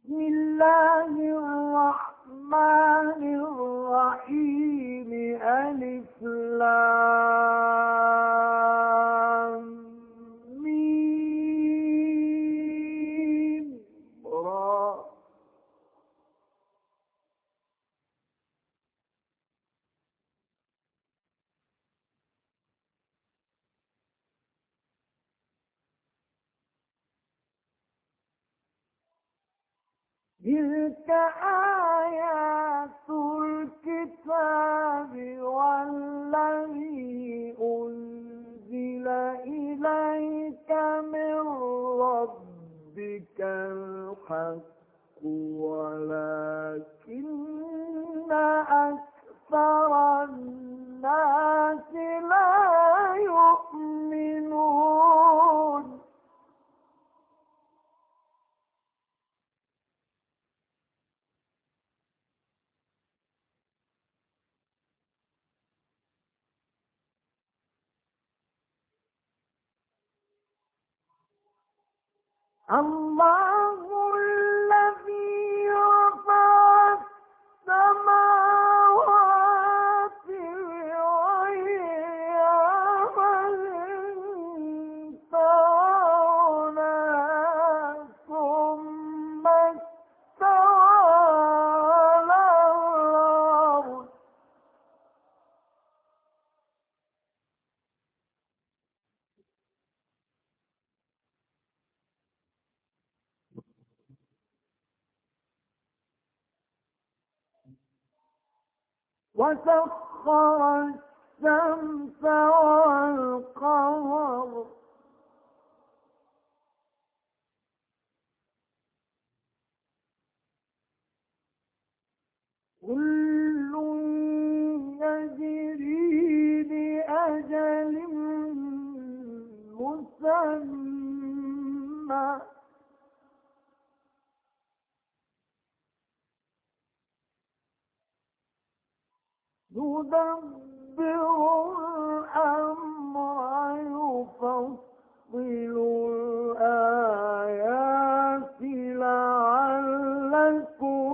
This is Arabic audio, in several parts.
بسم الله الرحمن الرحيم. ألف لام ميم را. تلك آيات الكتاب والذي أنزل إليك من ربك الحق ولكن أكثر الناس لا يؤمنون. الله الذي رفع السماوات بغير عمد ترونها ثم استوى على العرش. وسخر الشمس والقمر كل يجري لأجل مسمى يدبر الأمر يفصل الآيات لعلكم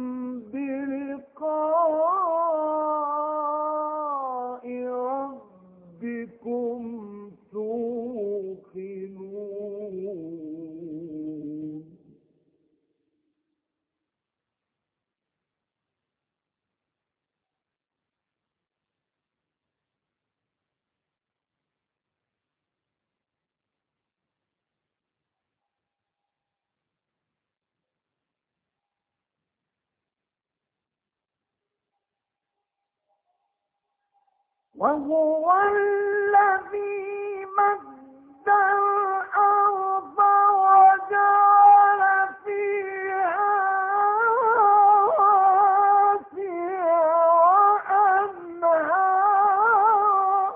بلقاء ربكم توقنون. وهو الذي مد الأرض وجعل فيها رواسي وأنهارا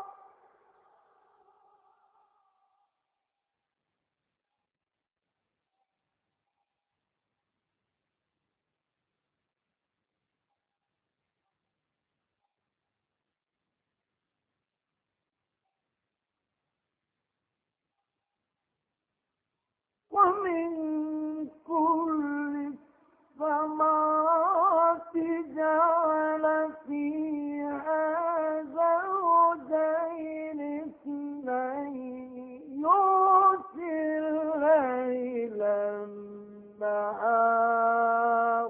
ومن كل الثمرات جعل فيها زوجين اثنين يغشي الليل النهار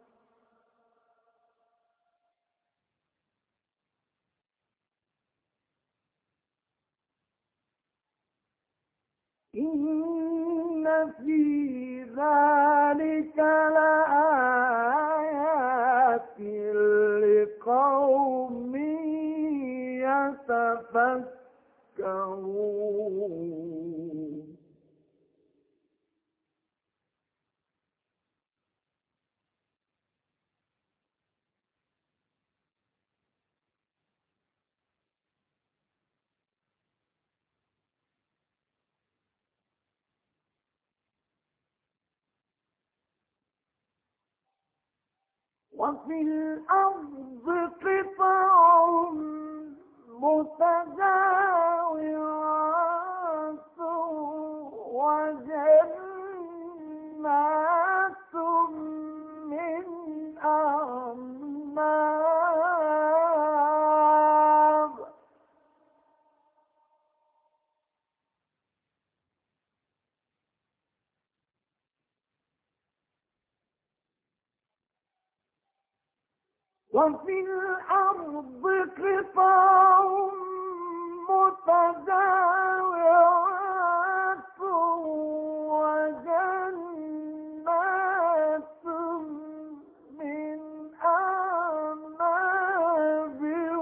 إن في ذلك لآيات لقوم يتفكرون. وفي الأرض قطع متجاورات وجنات وفي الأرض قطع متجاورات وجنات من أعناب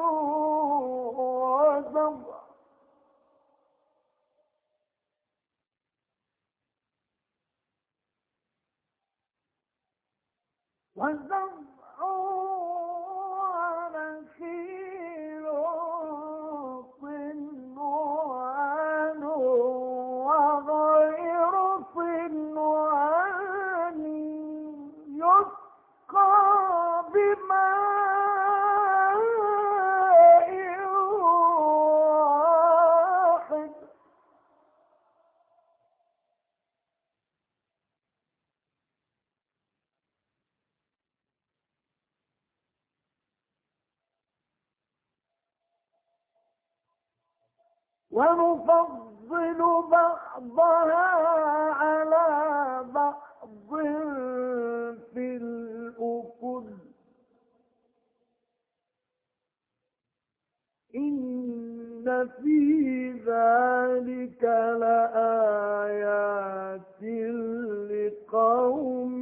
وزرع ونخيل صنوان وغير صنوان يسقى بماء واحد ونفضل بعضها على بعض في الأكل إن في ذلك لآيات لقوم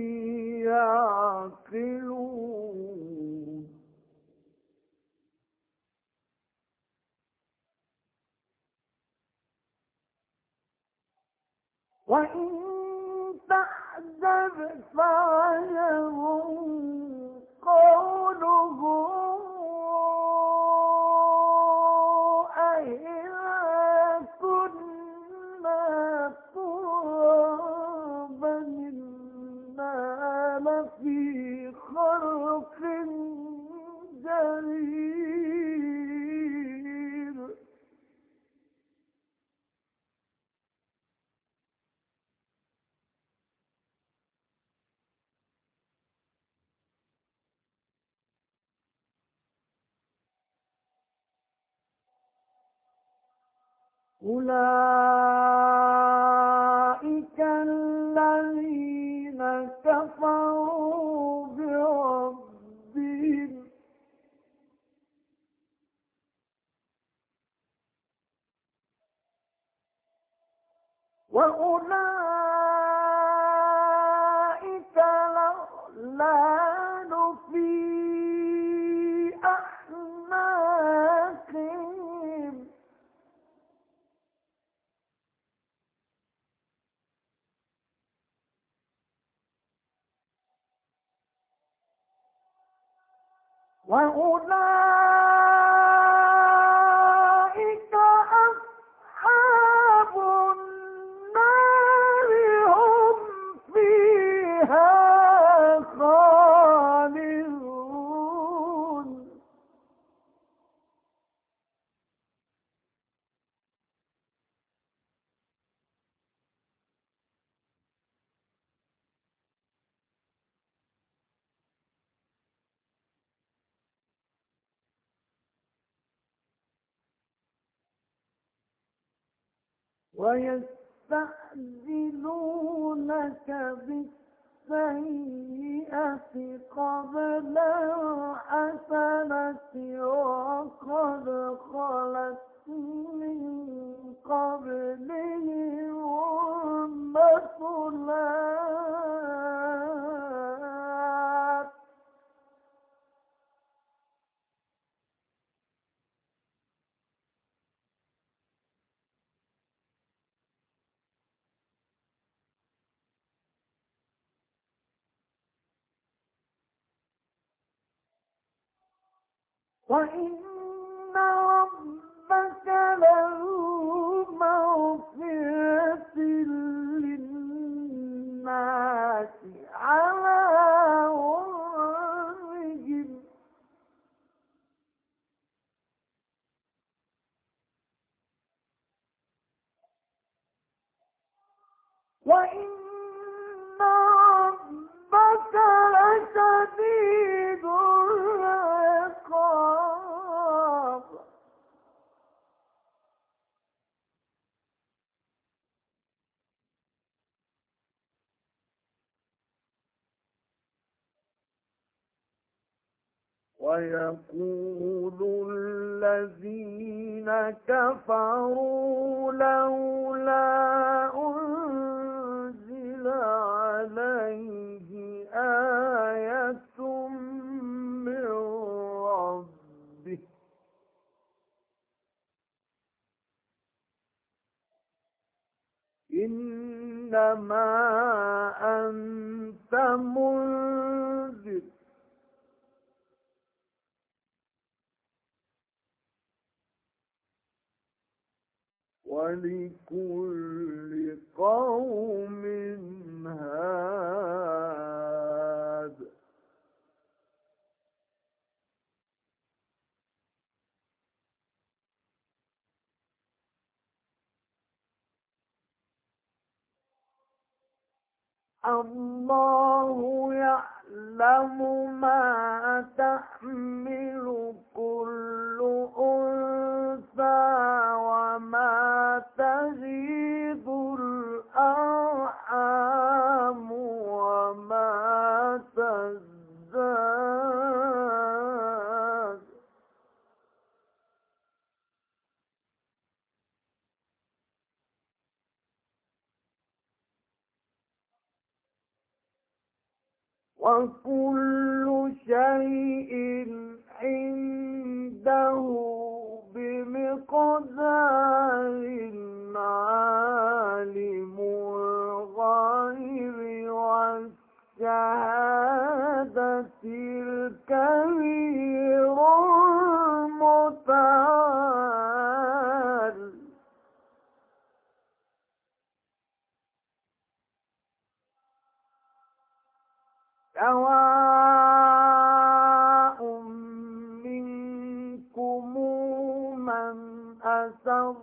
يعقلون وإن تعجب فعجب قولهم أإذا كنا ترابا إنا لفي خلق جديد أولئك الذين كفروا بربهم وأولئك الأغلال في أعناقهم وأولئك أصحاب النار هم فيها خالدون ويستعجلونك بالسيئة قبل الحسنة وقد خلت من قبلهم المثلات وإن ربك لذو مغفرة للناس على ظلمهم وإن ربك لشديد العقاب ويقول الذين كفروا لولا أنزل عليه آية من ربه إنما أنت منذر ولكل قوم هاد الله يعلم ما تحمل كل أنثى وما تغيض الأرحام وما تزداد وكل شيء عنده بمقدار عالم الغيب والشهادة الكبير المتعال سواء منكم من أسر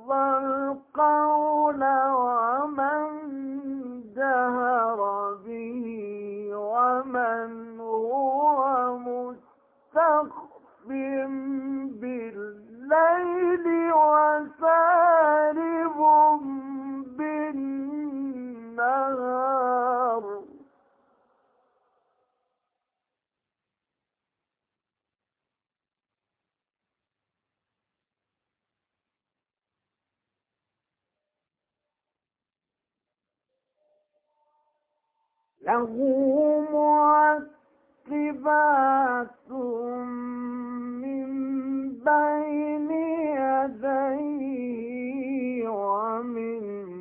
القول ومن جهر به ومن هو مستخف بالليل وسارب بالنهار له معقبات من بين يديه ومن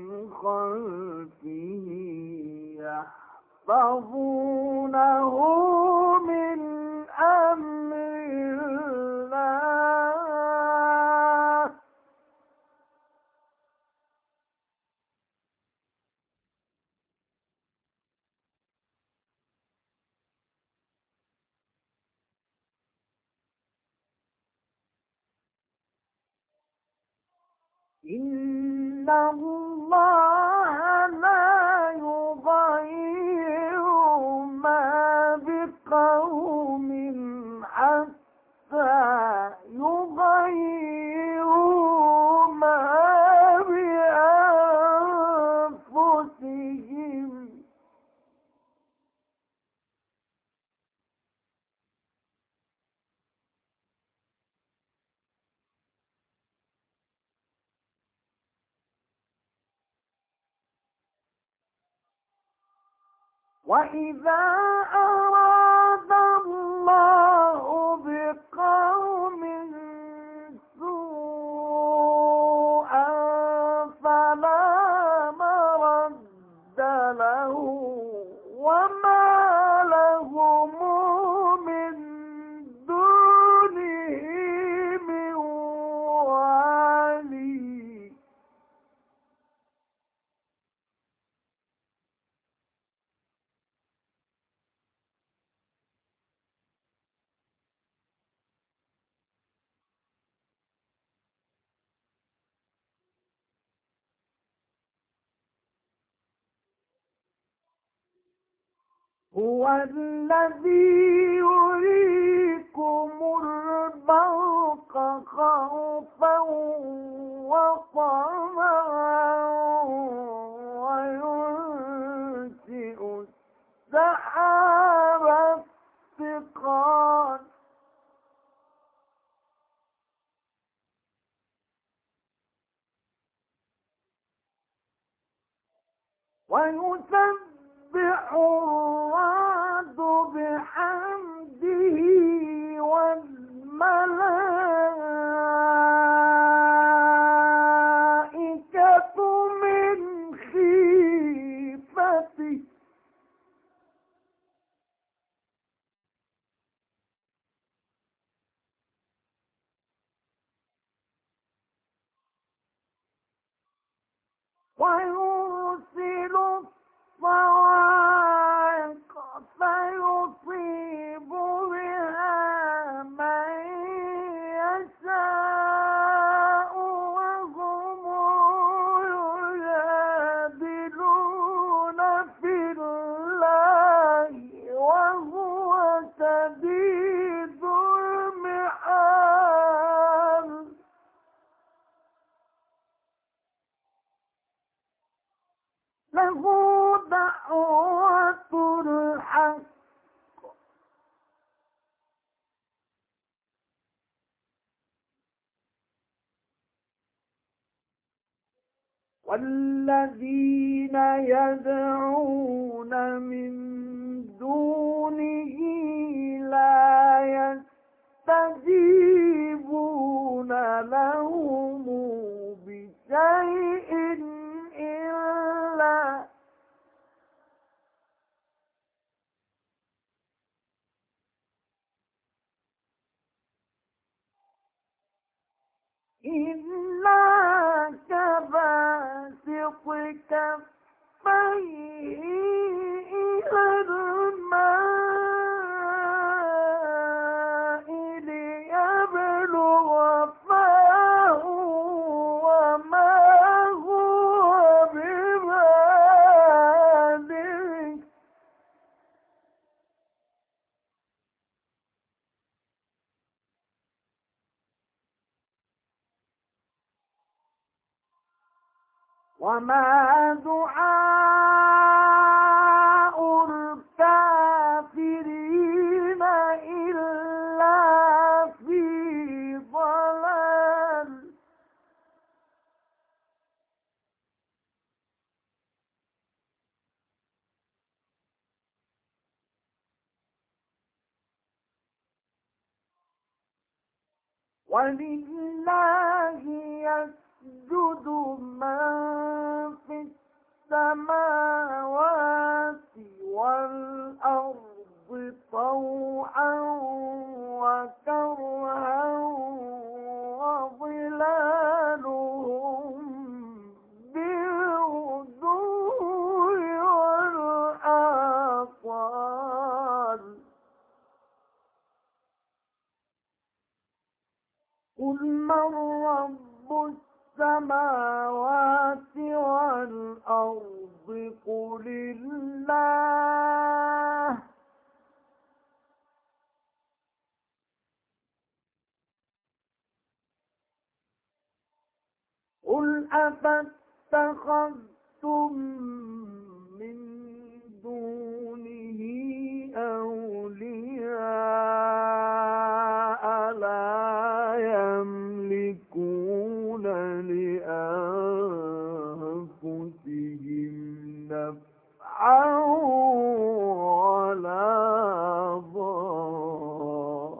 خلفه يحفظونه من أمر الله إن الله لا يغير ما بقوم حتى يغيروا ما بأنفسهم وإذا أراد الله بقوم سوءا فلا مرد له وما لهم من دونه من والي هو الذي يريكم البرق خوفا وطمعا وينشئ السحاب الثقال ويسبح الرعد بحمده والملائكة من خيفته ويرسل الصواعق فيصيب بها من يشاء وهم يجادلون في الله وهو شديد المحال له دعوة الحق والذين يدعون من دونه لا يستجيبون لهم بشيء إلا كباسط كفيه إلى الماء ليبلغ فاه وما هو ببالغه وما دعاء الكافرين إلا في ضلال ولله يسجد من في السماوات والأرض طوعا وكرها وظلالهم بالغدو والآصال قل من رب السماوات والأرض قل الله قل أفاتخذتم من دونه أولياء لا يملكون لأنفسهم نفعا ولا ضرا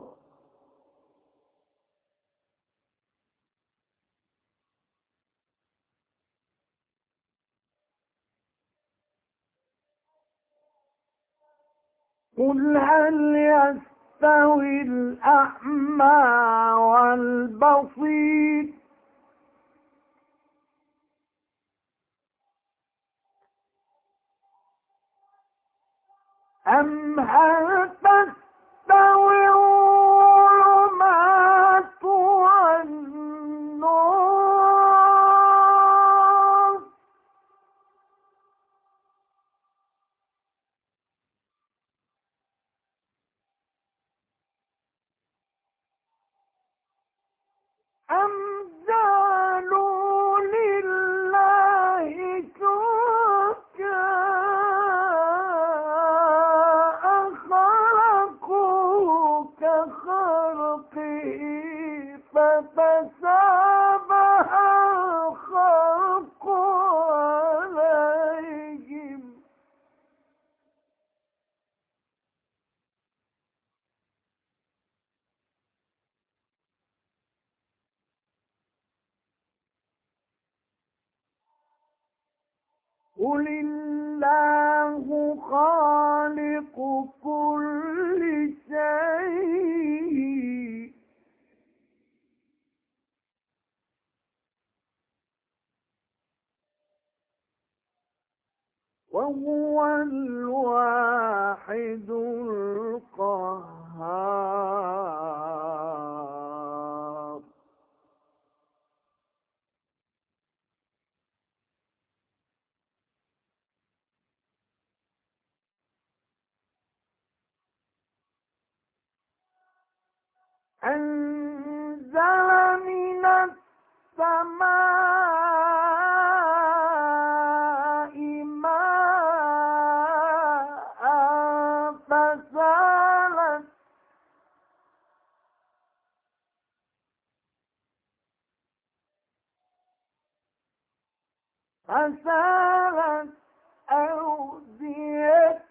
قل هل يستوي الأعمى والبصير أم هل تستوي الظلمات والنور أم جعلوا لله شركاء خلقوا قل الله خالق كل شيء وهو الواحد القهار أنزل من السماء ماء فسالت أودية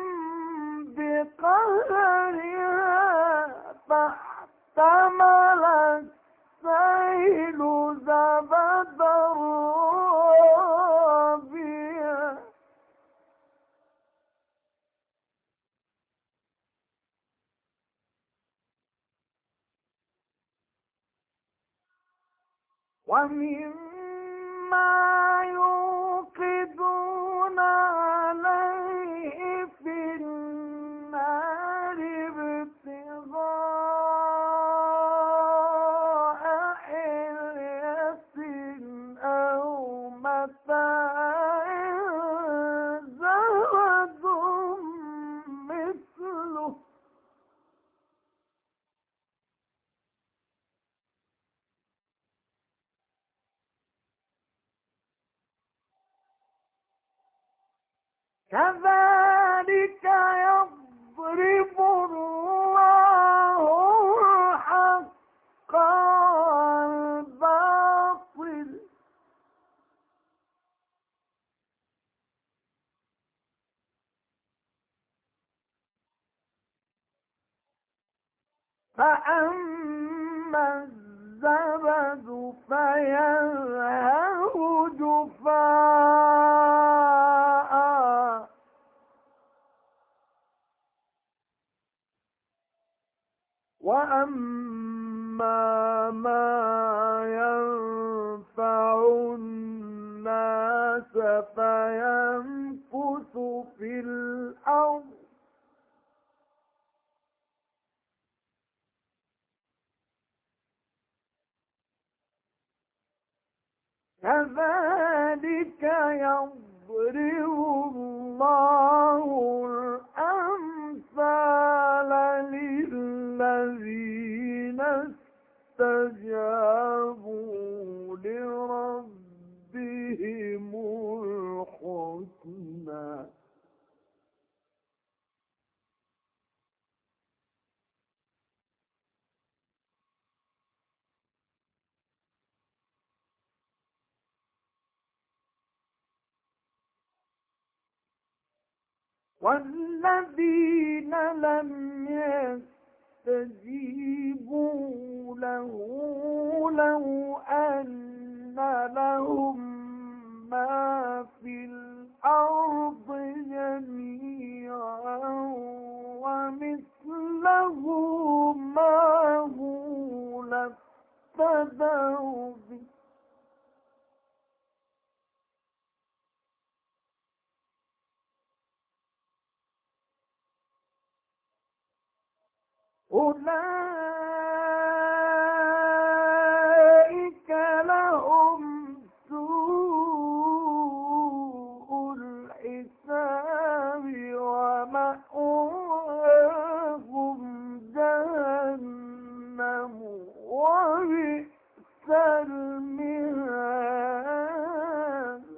بقدرها فاحتمل السيل زبدا رابيا ومما يوقدون عليه في النار ابتغاء حلية أو متاع زبد مثله كذلك يضرب الله الحق والباطل فأما الزبد فيذهب جفاء وأما ما ينفع الناس فيمكث في الأرض كذلك يضرب الله الأمثال للذين استجابوا لربهم الحسنى والذين لم يستجيبوا له لو أن لهم ما في الأرض جميعا ومثله معه لافتدوا به أولئك لهم سوء الحساب ومأواهم جهنم وبئس المهاد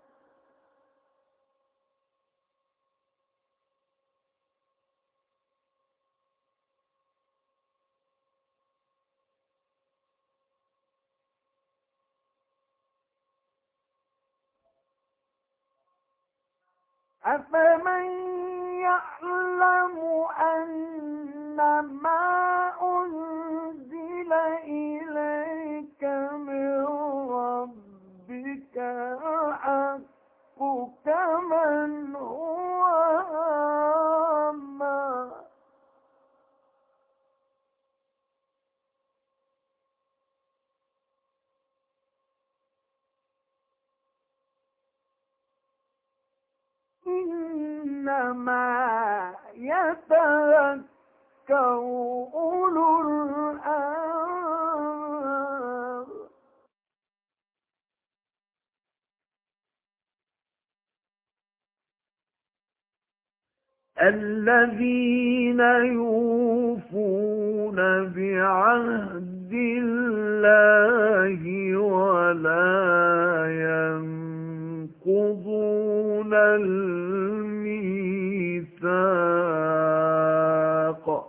أفمن يعلم أنما أنزل إليك من ربك الحق إنما يتذكر أولو الألباب. الذين يوفون بعهد الله ولا ينقضون الميثاق.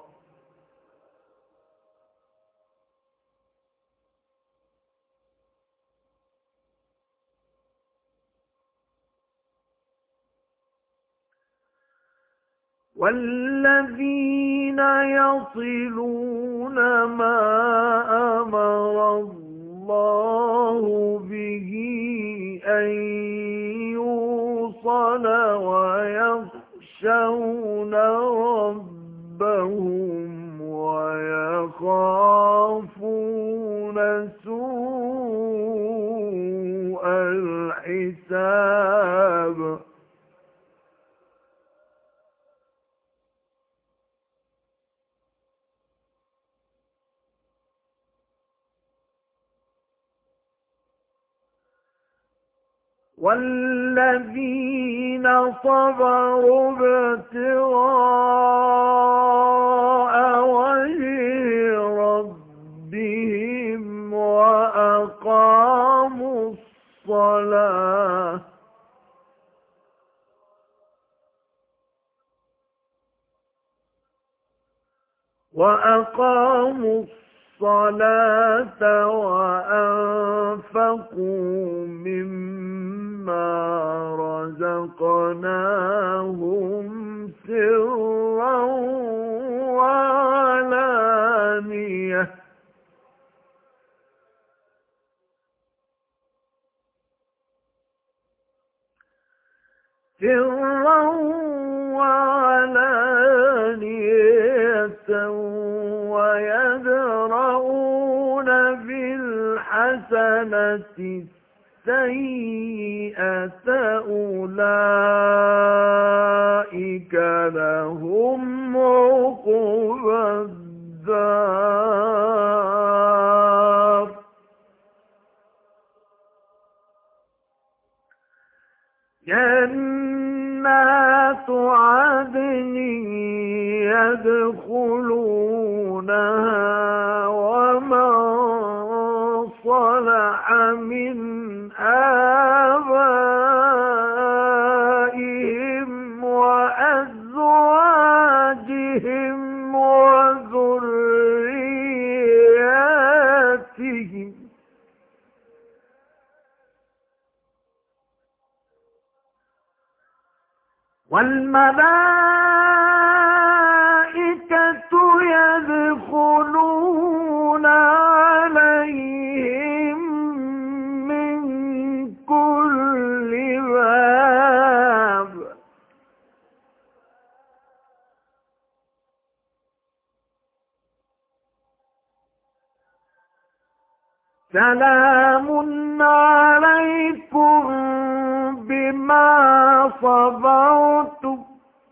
والذين يصلون ما أمر الله به أن يوصل ويخشون ربهم ويخافون سوء الحساب. والذين صبروا ابتغاء وجه ربهم وأقاموا الصلاة وأنفقوا مما رزقناهم سرا وعلانية. ويدرؤون بالحسنة السيئة أولئك لهم عقبى الدار. جنات عدن يدخلونها ومن صلح من آبائهم وأزواجهم وذرياتهم والملائكة يدخلون عليهم من كل باب. سلام عليكم بما صبرتم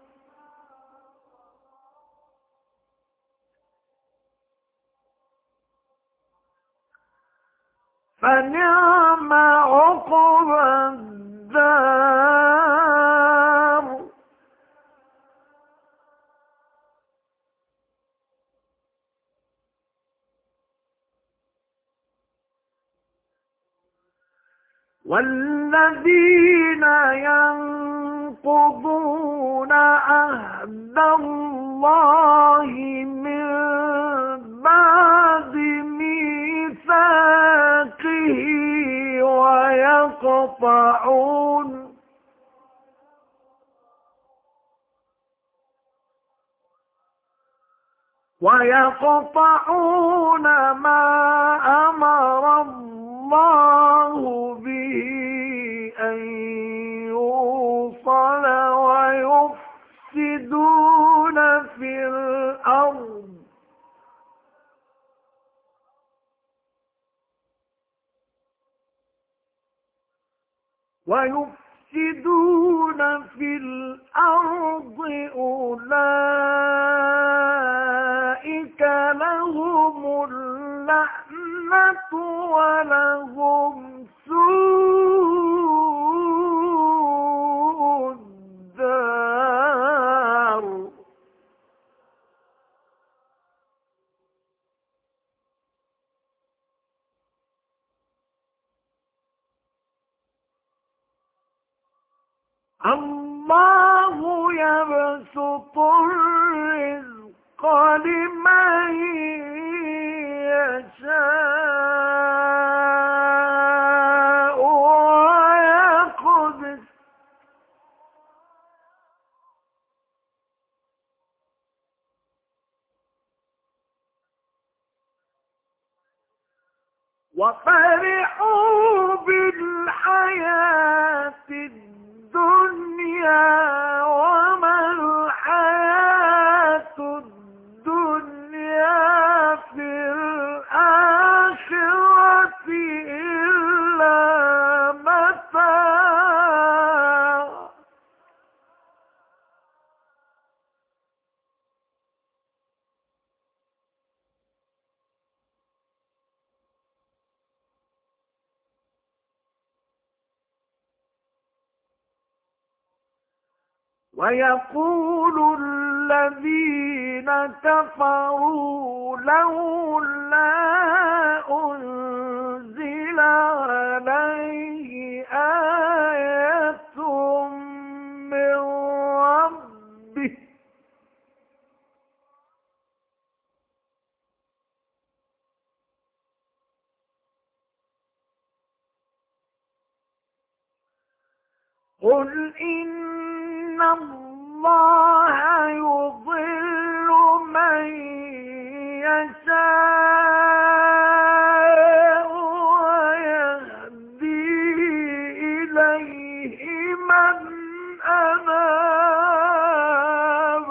فنعم عقبى الدار. والذين ينقضون عهد الله من بعد ميثاقه ويقطعون ما أمر الله به أن يوصل ويفسدون في الأرض في الأرض أولئك لهم اللعنة ولهم سوء الدار. الله يبسط الرزق لمن يشاء ويقدر وفرحوا بالحياة الدنيا وما الحياة الدنيا في الآخرة إلا متاع. ويقول الذين كفروا لولا أنزل عليه آية من ربه قل إن الله يضل من يشاء ويهدي إليه من أناب.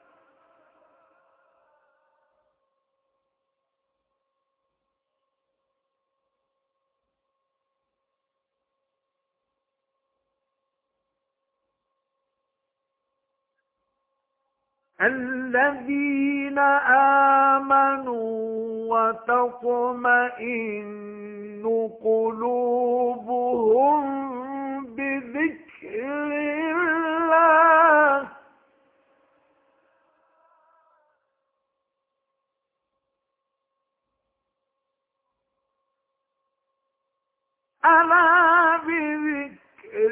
الذين آمنوا وتطمئن قلوبهم بذكر الله ألا بذكر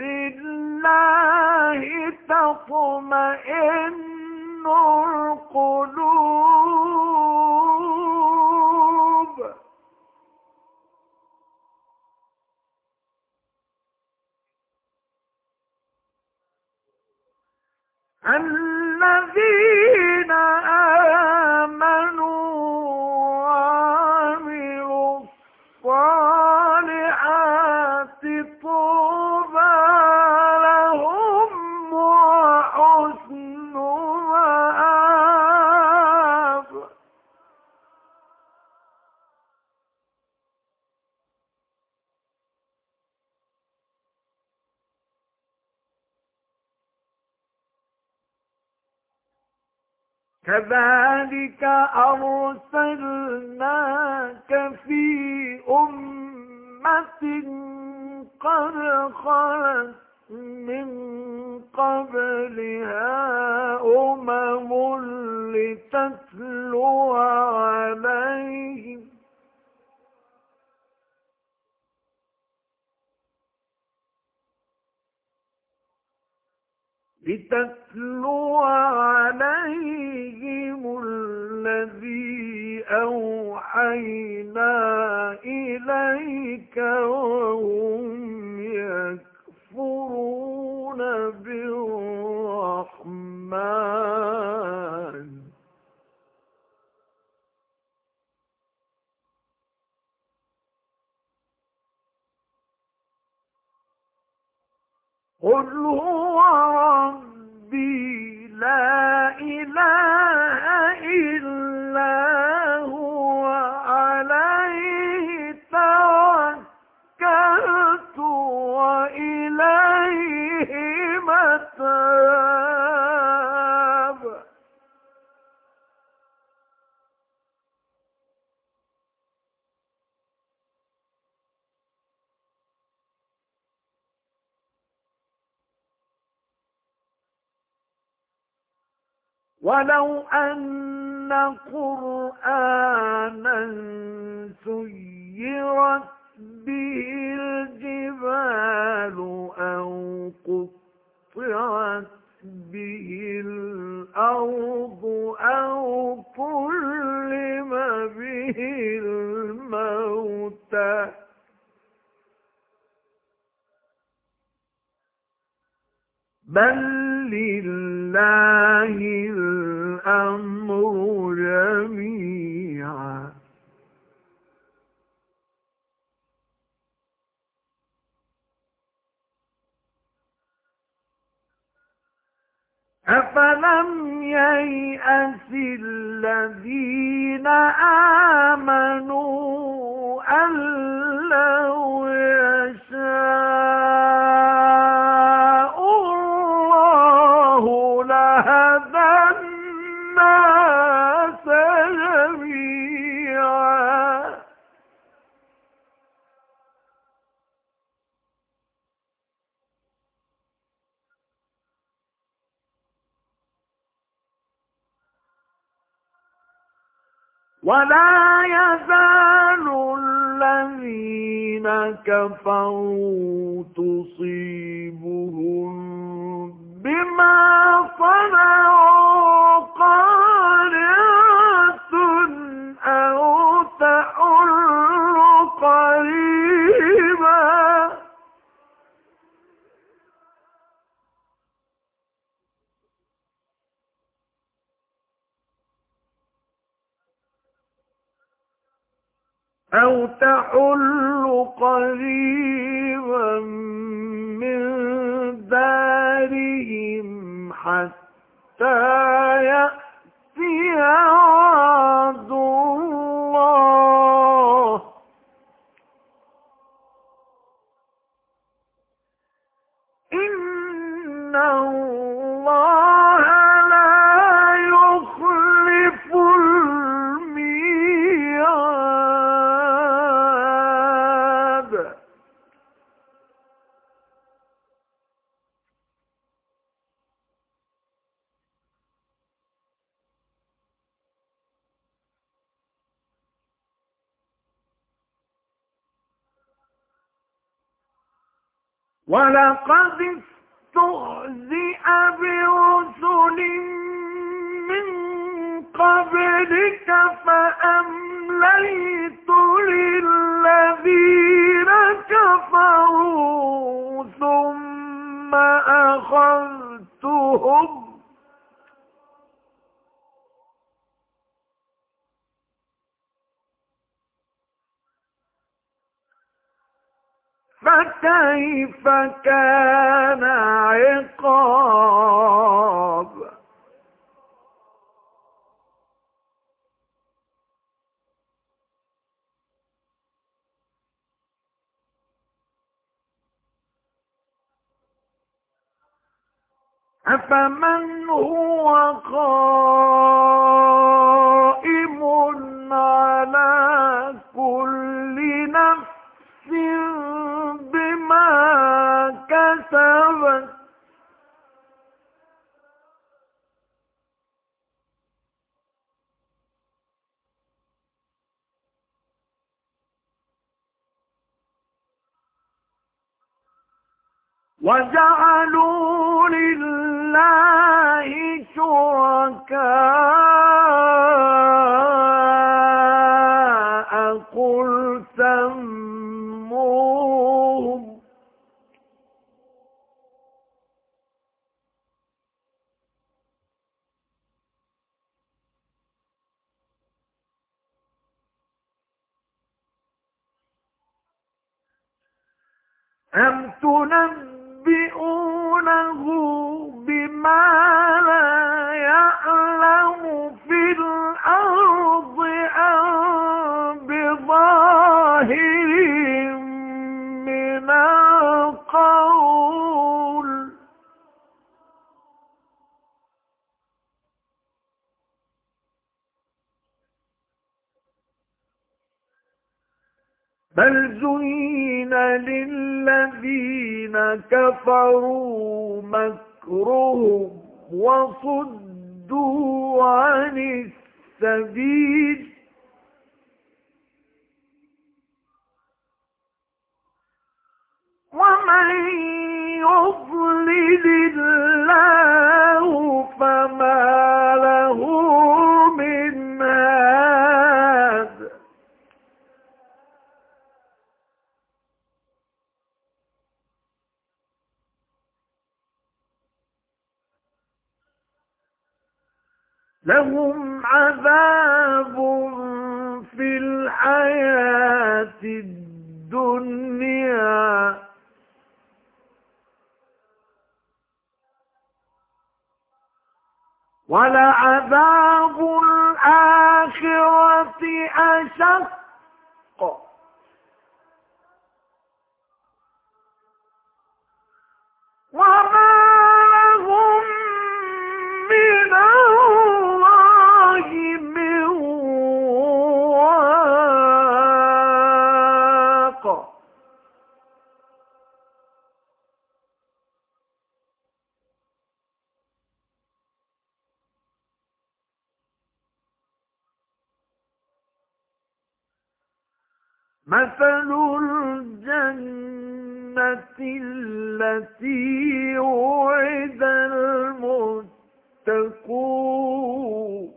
الله تطمئن القلوب. الذين آمنوا وعملوا الصالحات طوبى لهم وحسن مآب. كذلك أرسلناك في أمة قد خلت من قبلها أمم لتتلو عليهم الذي أوحينا إليك وهم يكفرون بالرحمن. قل هو ربي لا إله إلا هو عليه توكلت وإليه متاب. متاب. ولو أن قرآنا سيرت به الجبال أو قطعت به الأرض أو كلم به الموتى بل لله الأمر جميعا أفلم ييأس الذين آمنوا أن لو يشاء الله لهدى الناس جميعا ولا يزال الذين كفروا تصيبهم بما صنعوا قارعة أو تحل قريبا من دارهم حتى يأتي وعد الله إن الله لا يخلف الميعاد ولقد استهزئ برسل من قبلك فأمليت للذين كفروا ثم أخذتهم فكيف كان عقاب أفمن هو قائم على كل نفس بما كسبت وجعلوا لله شركاء قل سموهم أم تنبئونه بما لا يعلم في الأرض أم بظاهر من القول بل زين للذين كفروا مكرهم وصدوا عن السبيل ومن يضلل الله فما له من هاد لهم عذاب في الحياة الدنيا ولعذاب الآخرة أشق وما لهم من الله من واق مثل الجنة التي وعد المتقون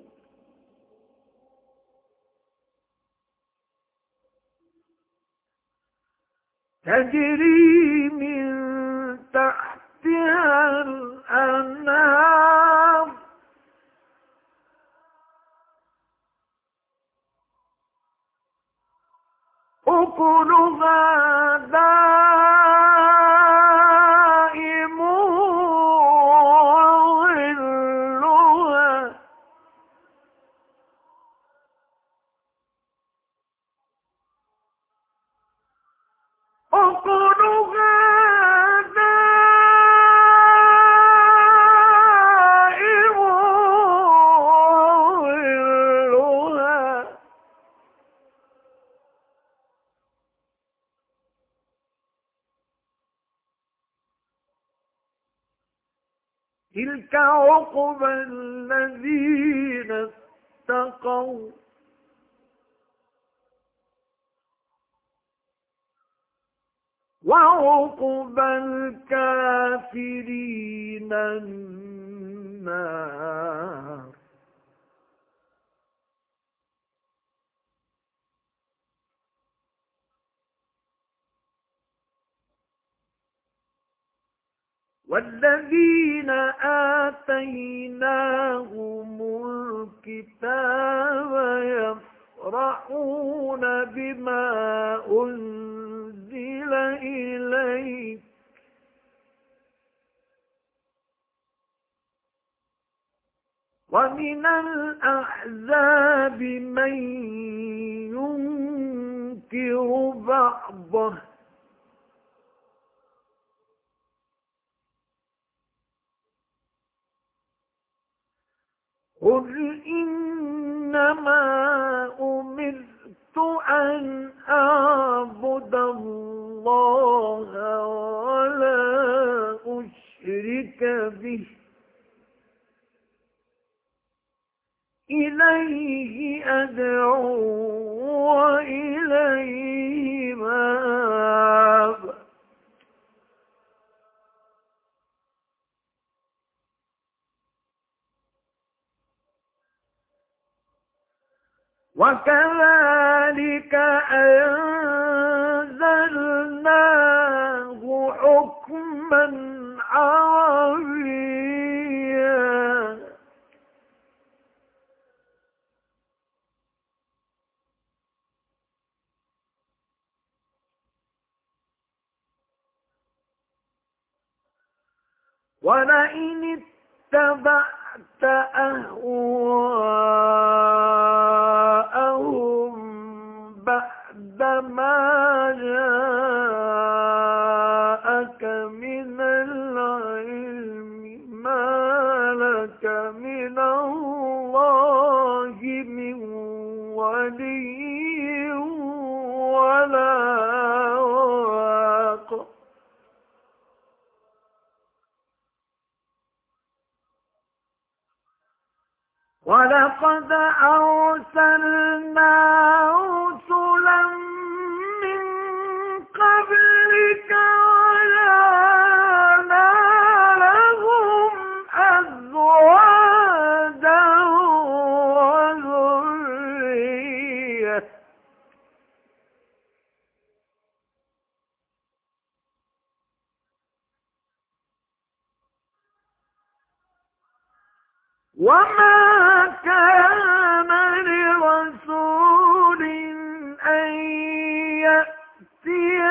تجري من تحتها الأنهار أكلها دائم وظلها أكلها دائم وظلها تلك عقبى الذين اتقوا وعقبى الكافرين النار والذين آتيناهم الكتاب يفرحون بما أنزل إليك ومن الأحزاب من ينكر بعضه قل إنما أمرت أن أعبد الله ولا أشرك به إليه أدعو وإليه مآب وكذلك أنزلناه حكما عربيا ولئن اتبعت أهواءهم بعد ما جاءك من العلم ما لك من الله من ولي ولا ولقد أرسلنا رسلا من قبلك وجعلنا لهم أزواجا وذرية وما كان لرسول أن يأتي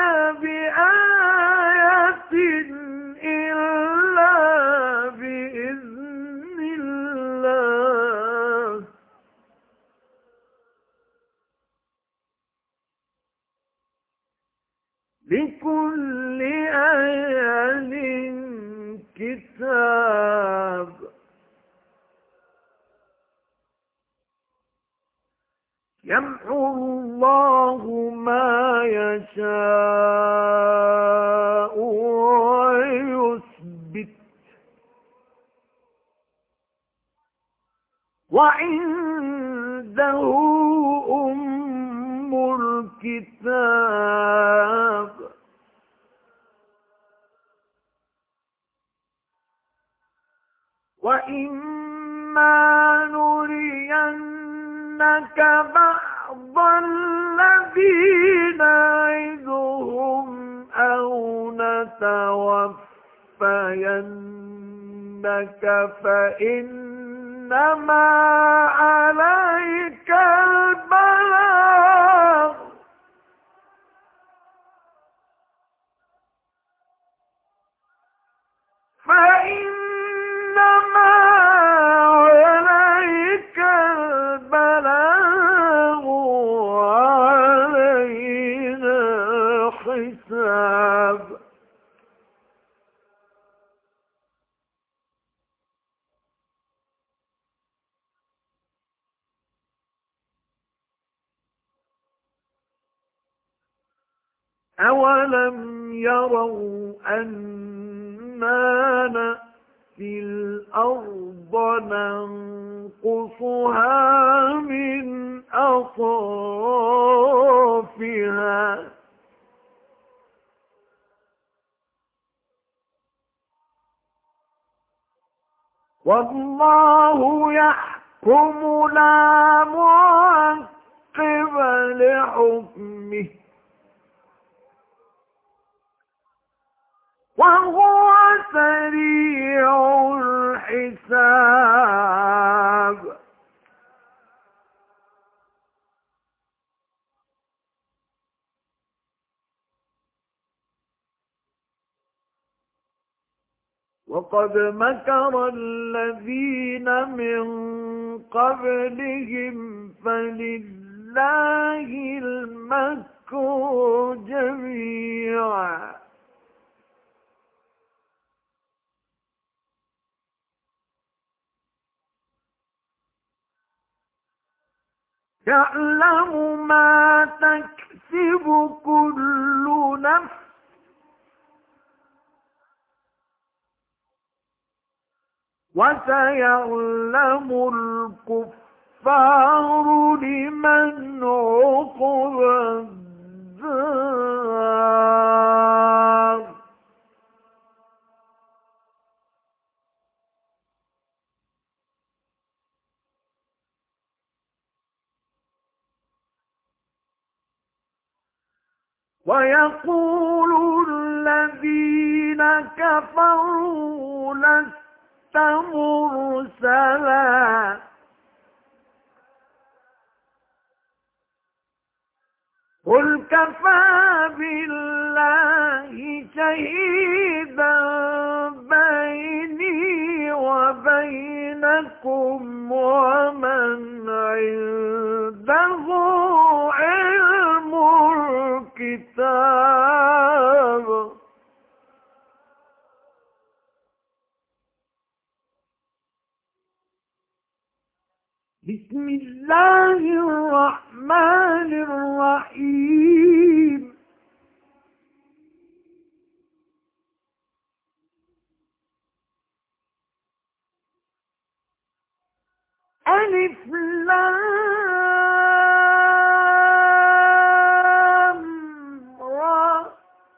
بآية إلا بإذن الله لكل أجل كتاب يمحو الله ما يشاء ويثبت وعنده أم الكتاب وإما نرينك بعض الذين نعدهم أو نتوفينك فإنما عليك البلاغ فإنما عليك البلاغ وعلينا حساب أولم يروا أنا نأتي الأرض ننقصها من أطرافها والله يحكم لا معقب لحكمه وهو سريع الحساب وقد مكر الذين من قبلهم فلله المكر جميعا يعلم ما تكسب كل نفس وسيعلم الكفار لمن عقب الدار ويقول الذين كفروا لست مرسلا قل كفى بالله شهيدا بيني وبينكم ومن عنده علم الكتاب بسم الله الرحمن الرحيم ألف لام را.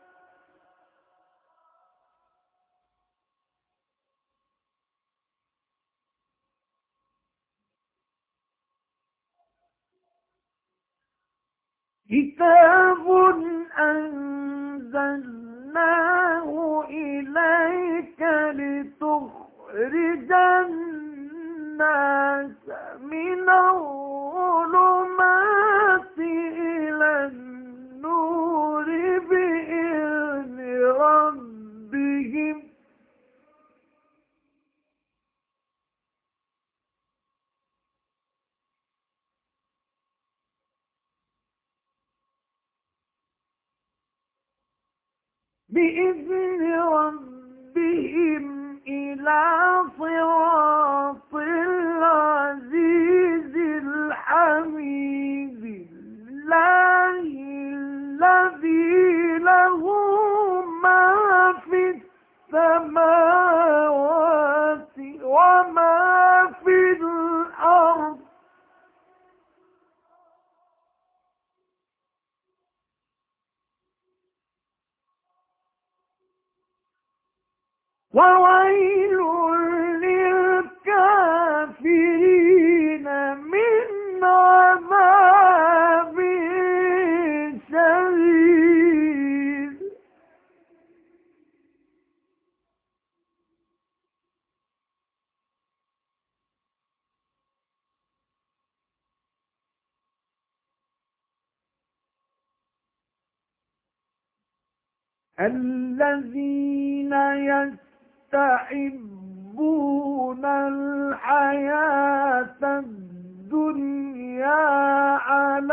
كتاب أنزلناه إليك لتخرج الناس من الظلمات إلى النور بإذن ربهم إلى صراط العزيز الحميد الله الذي له ما في السماوات وما في الأرض وويل للكافرين من عذاب شديد. الذين يستحبون الحياة الدنيا على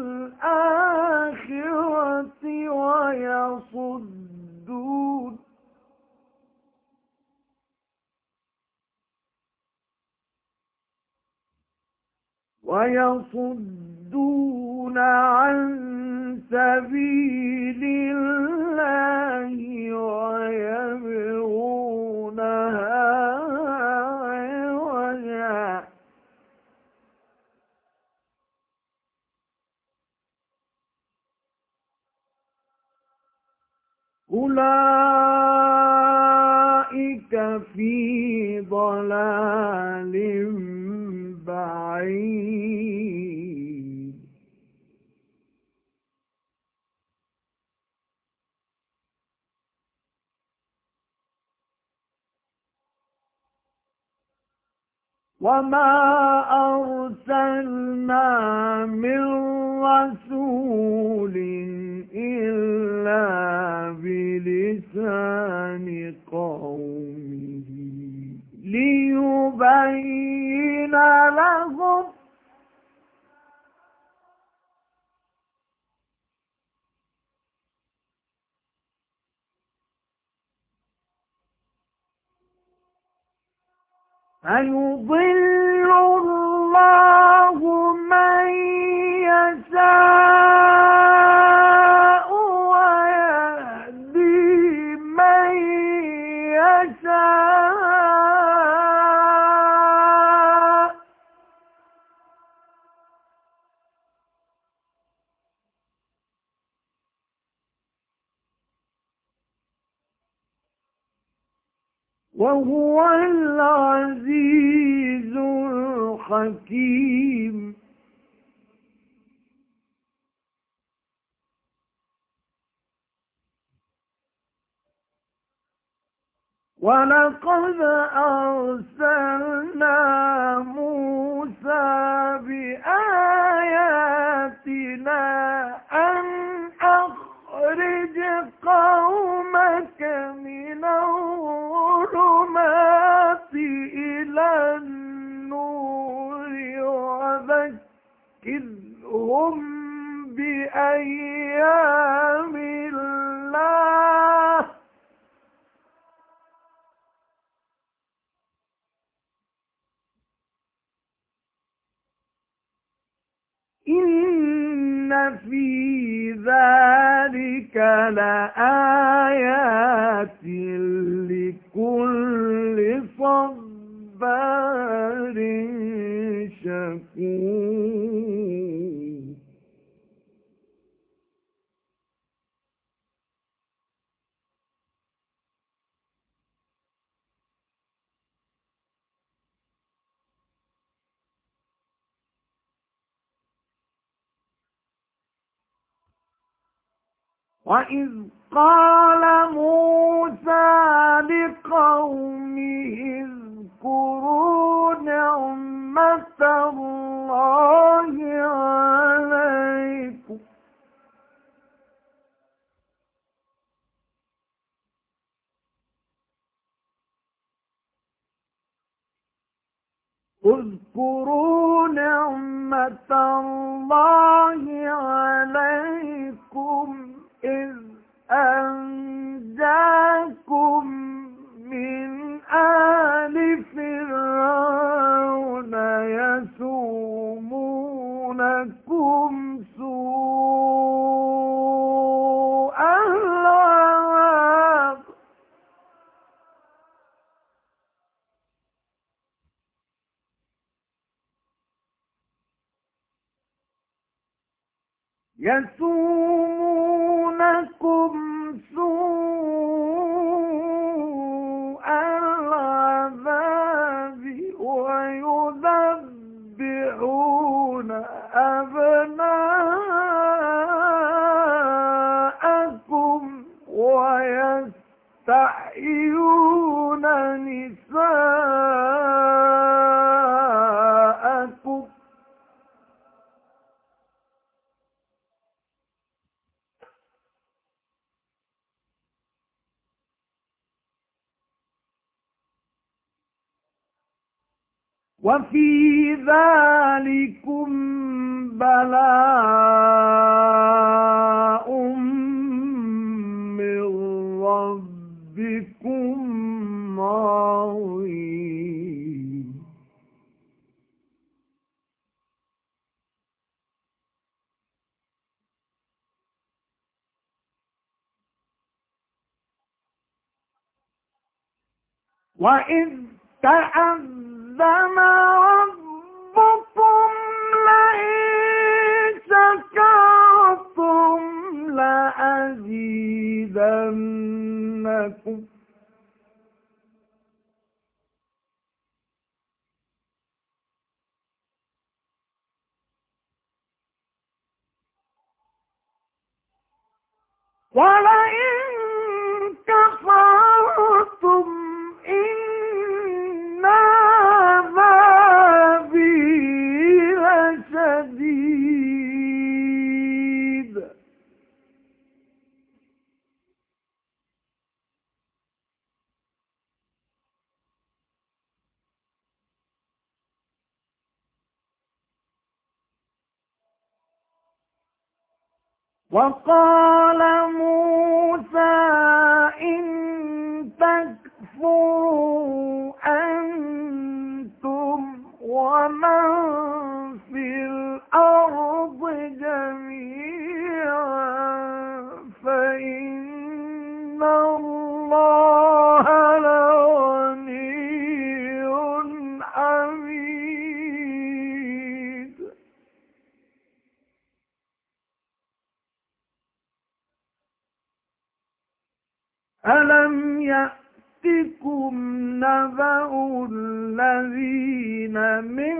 الآخرة ويصدون عن سبيل الله ويبغونها عوجا أولئك في ضلال بعيد. وما أرسلنا من رسول إلا بلسان قومه ليبين لهم فيضل الله من يشاء ويهدي من يشاء وهو العزيز الحكيم. ولقد أرسلنا موسى بآياتنا أن أخرج قومك من الظلمات إلى النور وذكرهم بأيام الله إن في ذلك لآيات لكل صبار وإذ قال موسى لقومه اذكروا نعمة الله عليكم اذكروا نعمة الله عليكم إذ أنجاكم من آل فرعون يسومونكم سوء العذاب ويذبحون أبناءكم ويستحيون نساءكم وفي ذلكم بلاء من ربكم عظيم وإذ تأذن ربكم لئن شكرتم لأزيدنكم ولئن كفرتم إن عذابي لشديد وقال موسى إن تكفروا أنتم ومن في الأرض جميعا فإن الله لغني حميد ألم يأتكم نبأ الذين من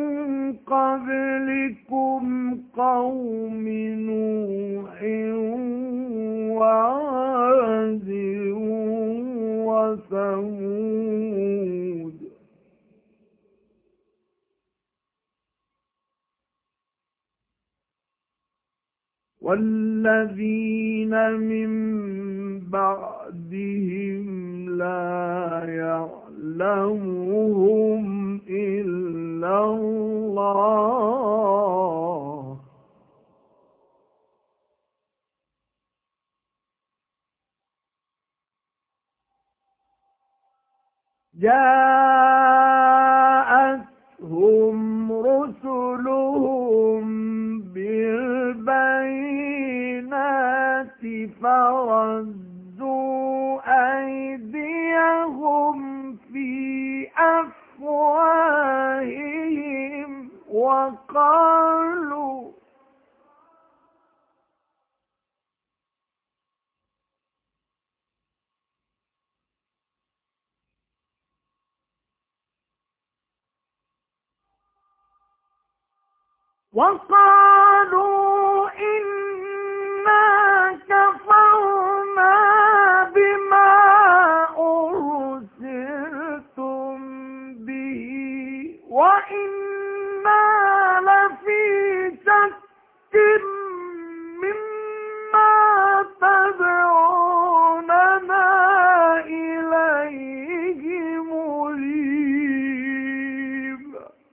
قبلكم قوم نوح وعاد وثمود والذين من بعدهم لا يعلمهم إلا الله جاءتهم رسلهم بالبينات فردوا أيديهم في أفواههم وقالوا إنا كفرنا وإنا لفي شك مما تدعوننا إليه مريب.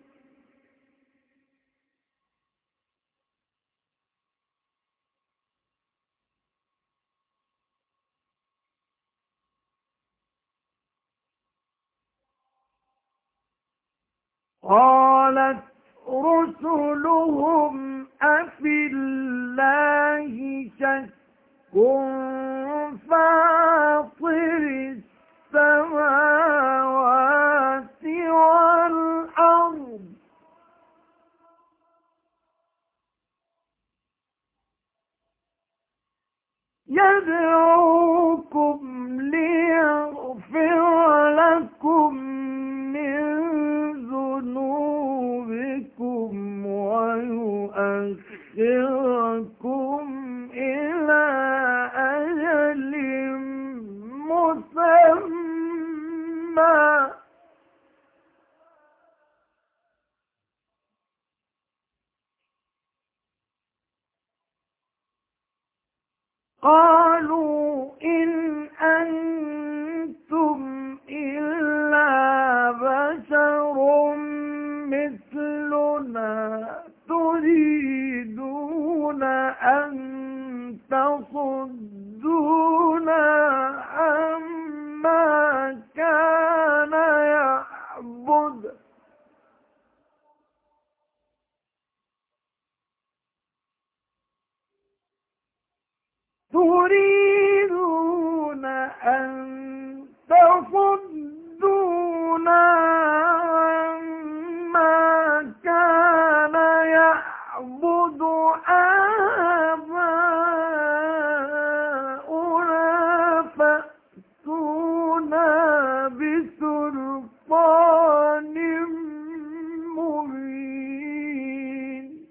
قالت رسلهم أفي الله شك فاطر السماوات والأرض يدعوكم ليغفر لكم من ذنوبكم ويؤخركم إلى أجل مسمى. قالوا إن أنتم إلا بشر مثلنا تريدون أن تصدونا عما كان يعبد تريدون أن تصدونا عما كان يعبد آباؤنا فأتونا بسلطان مبين.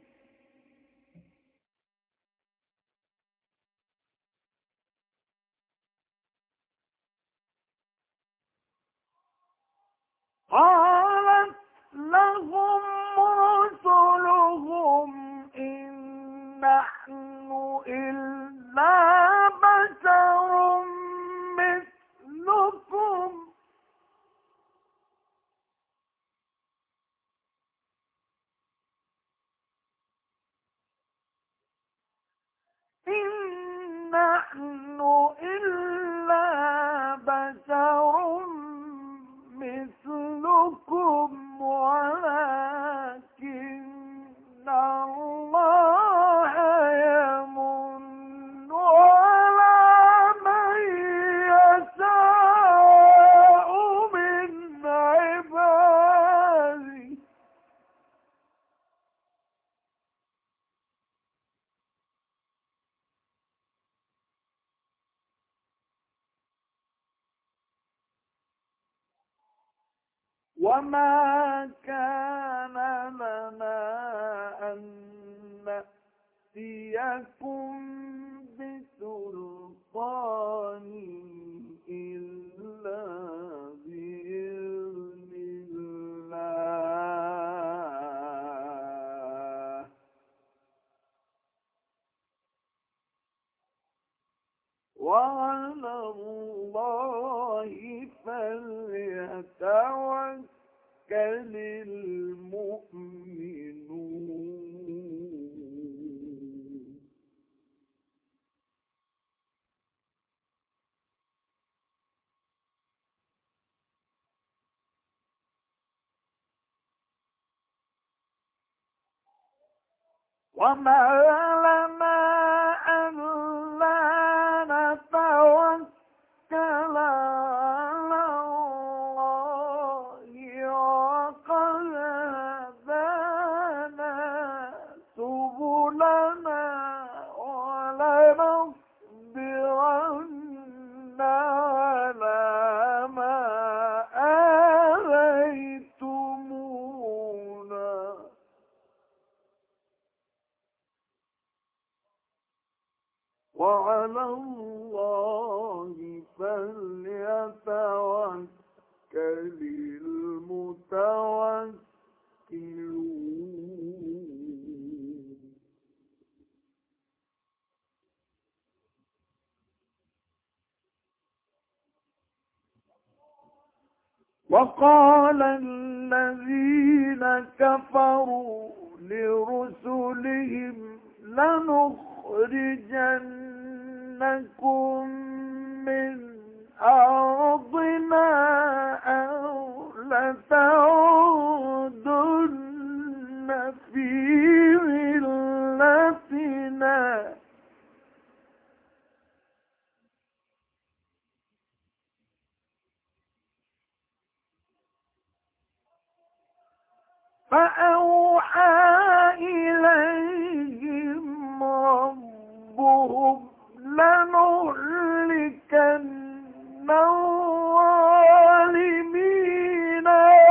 قالت لهم رسلهم إن نحن إلا بشر مثلكم إن نحن إلا بشر مثلكم ولكن الله يمن على من يشاء من عباده وما كان لنا أن نأتيكم بسلطان إلا بإذن الله وعلى الله فليتوكل المؤمنون. وما لنا ألا نتوكل على الله وقد هدانا سبلنا ولنصبرن على ما آذيتمونا وقال الذين كفروا لرسلهم لنخرجنكم من أرضنا أو لتعودن في ملتنا فأوحى إليهم ربهم لنهلكن الظالمين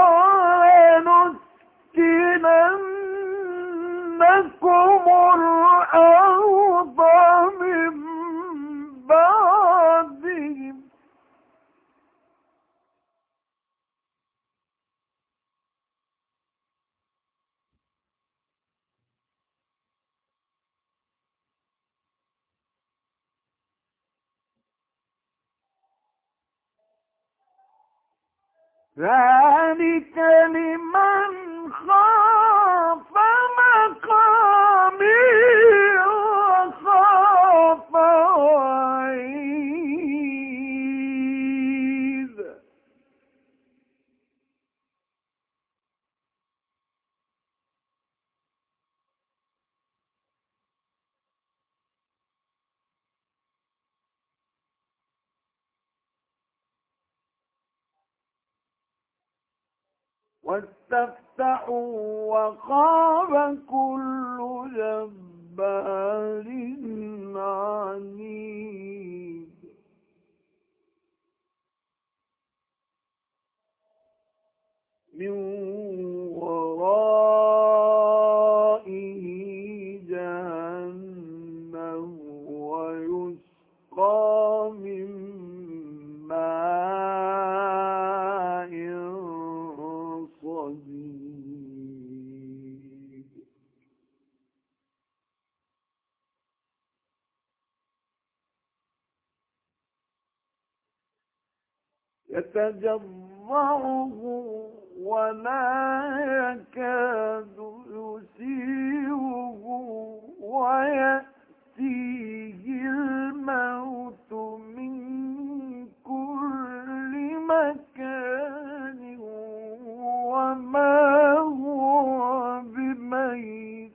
ولنسكننكم الأرض من بعدهم ذلك لمن خاف مقامي وخاف وعيد واستفتحوا وخاب كل جبار عنيد من ورائه جهنم ويسقى من ماء صديد يتجرعه ولا يكاد يسيغه ويأتيه الموت من كل مكان وما هو بميت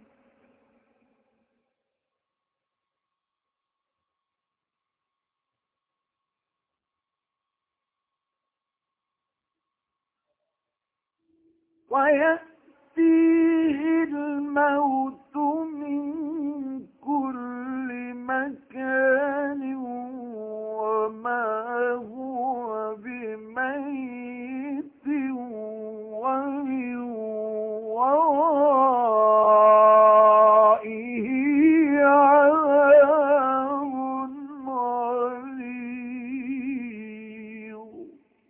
ويأتيه الموت من كل مكان وما هو بميت ومن ورائه عذاب غليظ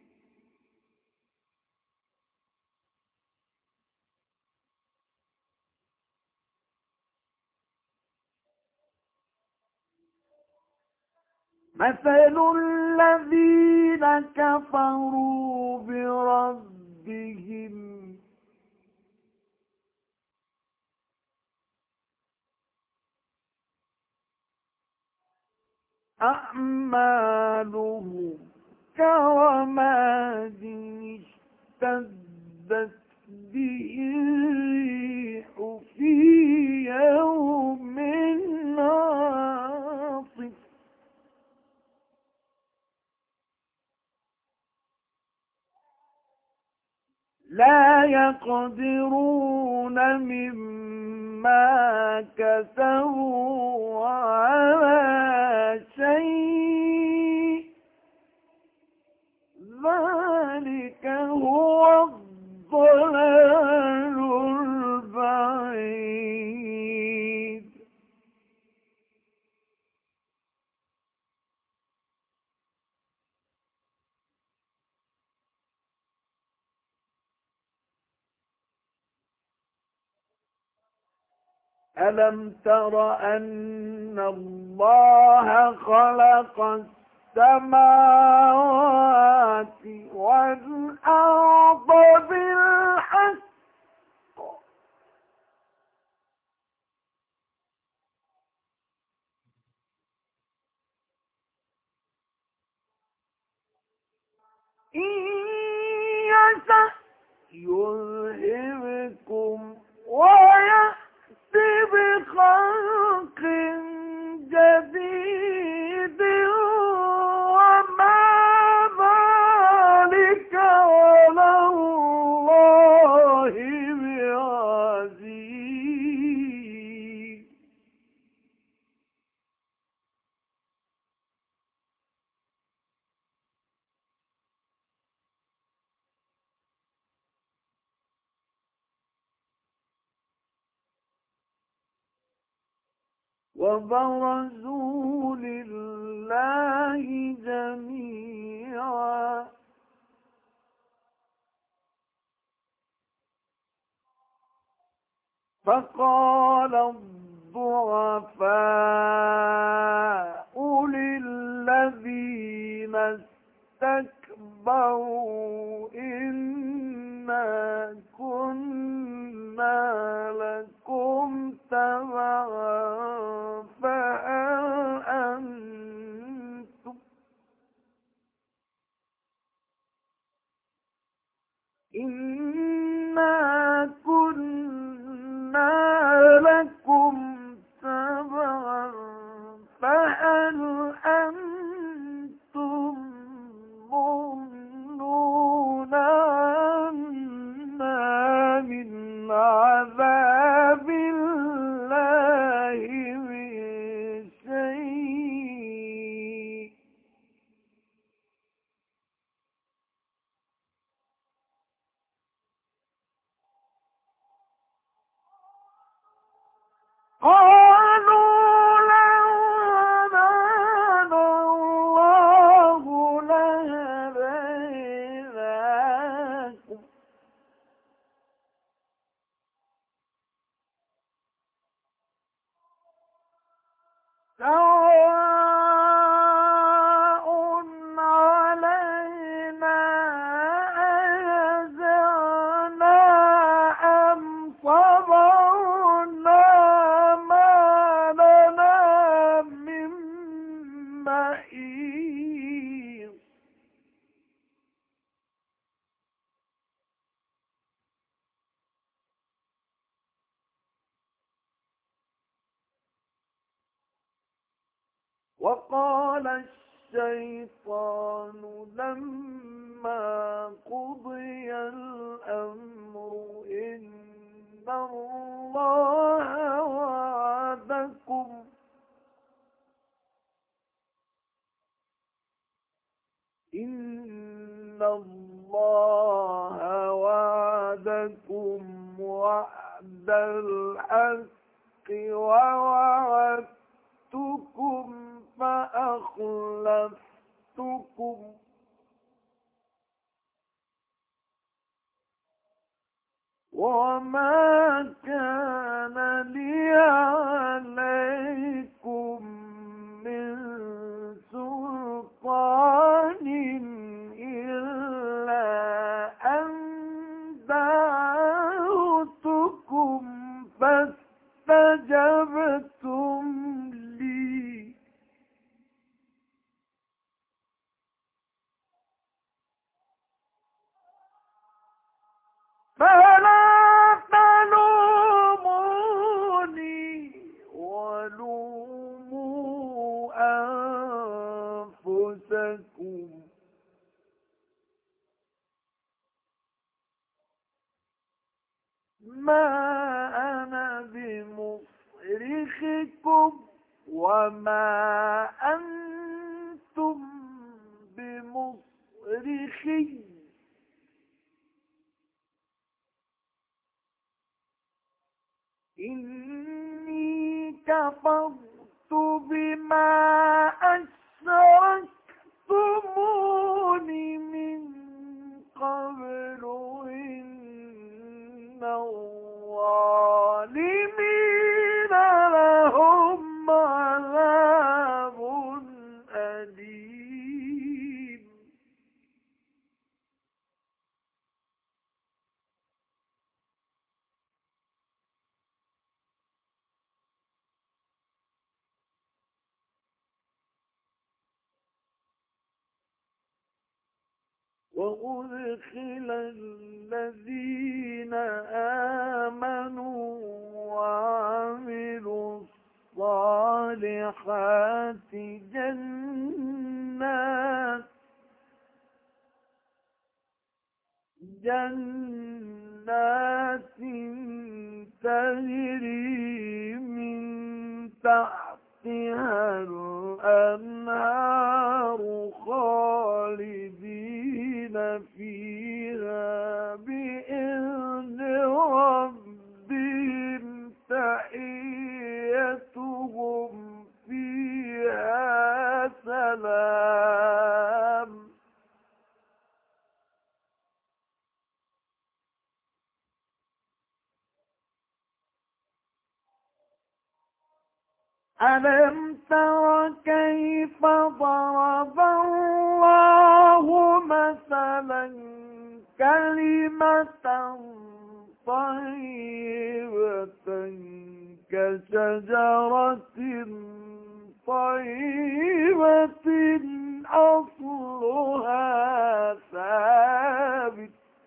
مثل الذين كفروا بربهم أعمالهم كرماد اشتدت به الريح في يوم عاصف لا يقدرون مما كسبوا على شيء ذلك هو الضلال البعيد ألم تر أن الله خلق السماوات والأرض بالحق إن يشأ يذهبكم ويأت بخلق جديد وما ذلك على الله بعزيز وبرزوا لله جميعا فقال الضعفاء للذين استكبروا إنا كنا لكم تبعا إنا كنا لكم تبعا فهل أنتم مغنون عنا من عذاب الله من شيء قالوا لو هدانا الله لهديناكم سواء علينا أجزعنا أم صبرنا ما لنا من محيص وقال الشيطان لما قضي الأمر إن الله وعدكم وعد الحق ووعدتكم فأخلفتكم وما كان لي عليكم من سلطان إلا أن دعوتكم فاستجبتم لي فلا تلوموني ولوموا أنفسكم ما أنا بمصرخكم وما أنتم بمصرخي إني كفرت بما أشركتمون من قبل إن الظالمين لهم عذاب أليم وأدخل الذين آمنوا وعملوا الصالحات جنات تجري من تحتها الأنهار خالدين فيها بإذن ربهم تحيتهم فيها سلام. ألم تر كيف ضرب الله مثلا كلمة طيبة كشجرة طيبة أصلها ثابت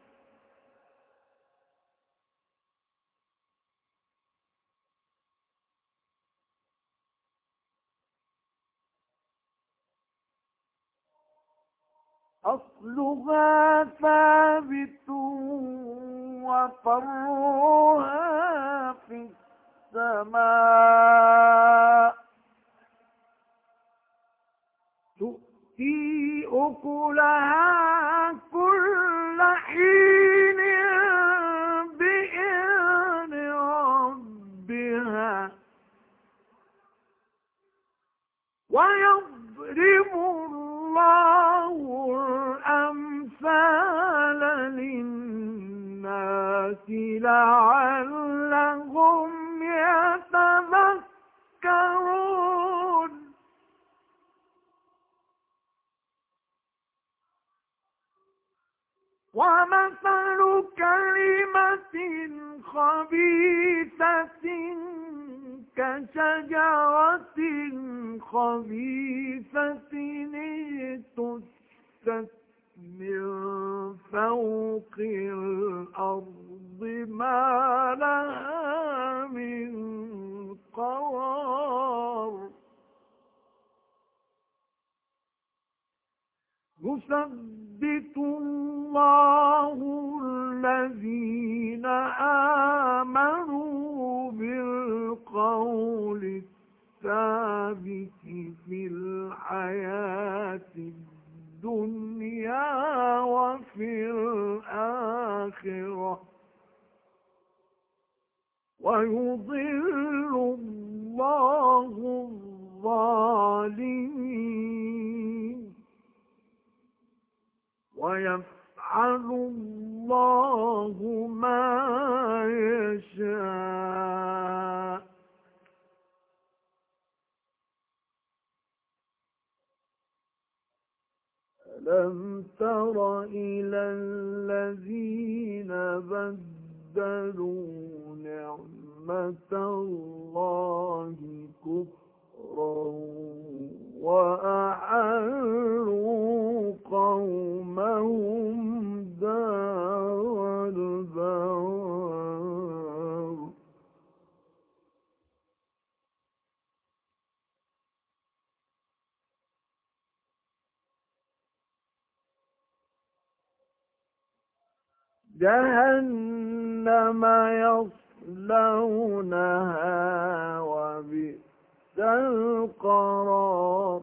وفرعها في السماء تؤتي أكلها كل حين بإذن ربها ويضرب الله الأمثال للناس لعلهم يتذكرون. ومثل كلمة خبيثة كشجرة خبيثة اجتثت من فوق الأرض ما لها من قرار. يثبت الله الذين آمنوا بالقول الثابت في الحياة الدنيا وفي الآخرة ويضل الله الظالمين ويفعل الله ما يشاء. ألم تر إلى الذين بدلوا نعمة الله كفرا وأحلوا قومهم دار البوار. جهنم يصلونها وبئس القرار.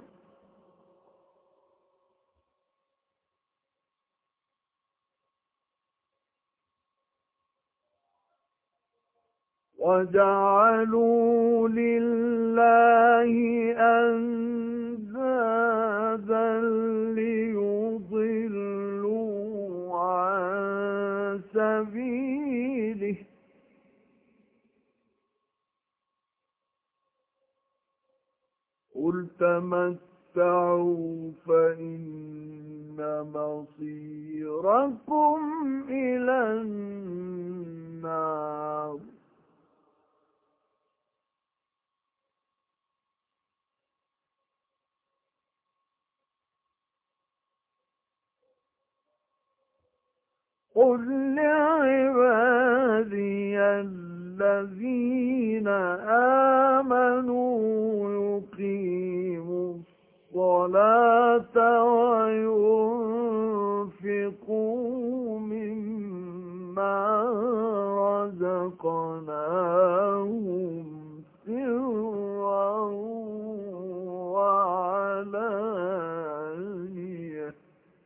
وجعلوا لله أندادا ليضلوا عن سبيله قل تمتعوا فإن مصيركم إلى النار. قل لعبادي الذين آمنوا يقيموا الصلاة وينفقوا مما رزقناهم سرا وعلانية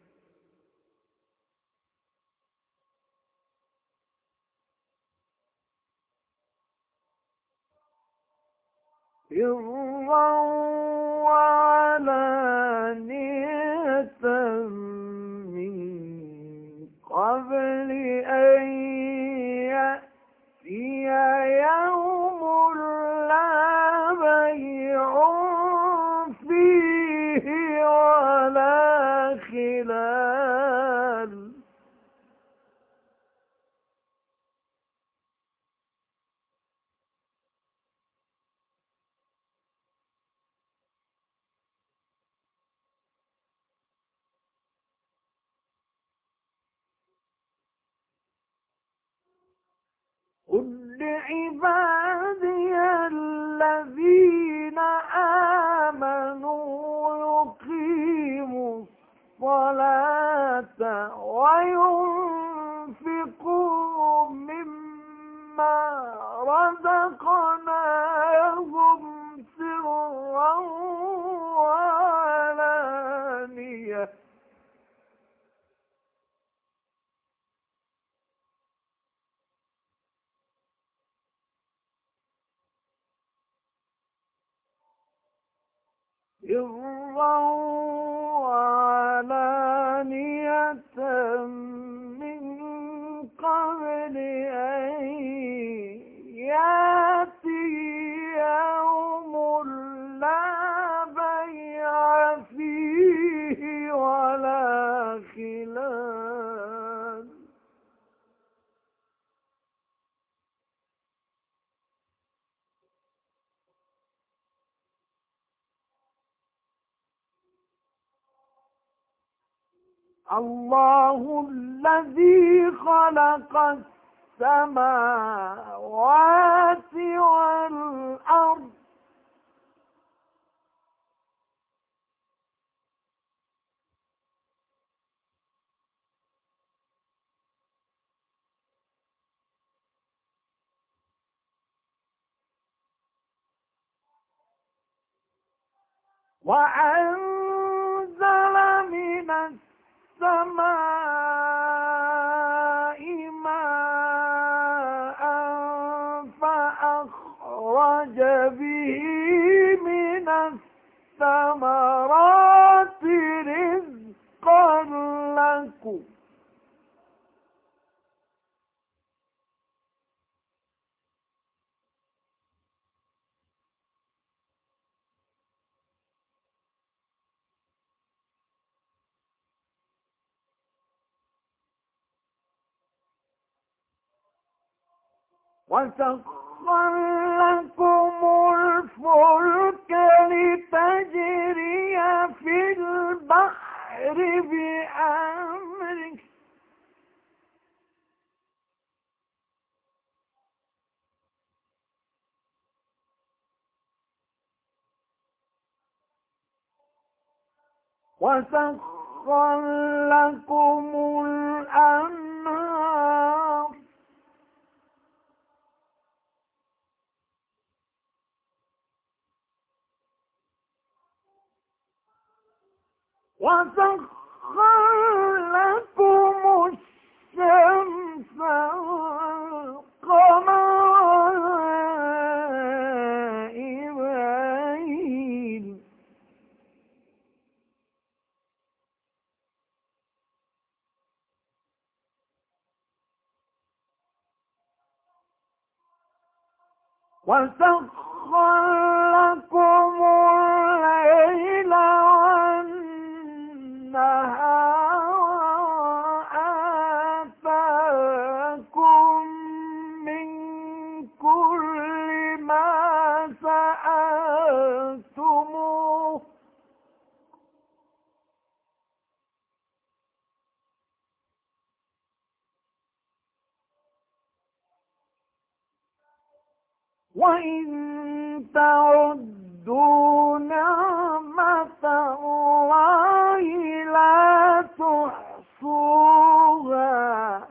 سرا وعلانية من قبل أن يأتي يوم لا بيع فيه ولا خلال قل لعبادي الذين آمنوا يقيموا الصلاة وينفقوا مما رزقناهم سرا وعلانية سرا وعلانية من قبل أن يأتي يوم لا بيع فيه ولا خلال الله الذي خلق السماوات والأرض وأنزل من السماء ماء فأخرج به من الثمرات رزقا لكم وسخر لكم الفلك لتجري في البحر بأمره وسخر لكم الأنهار وسخر لكم الشمس والقمر دائبين وسخر لكم الليل والنهار آتاكم من كل ما سألتموه وإن تعدوا نعمة الله لا تحصوها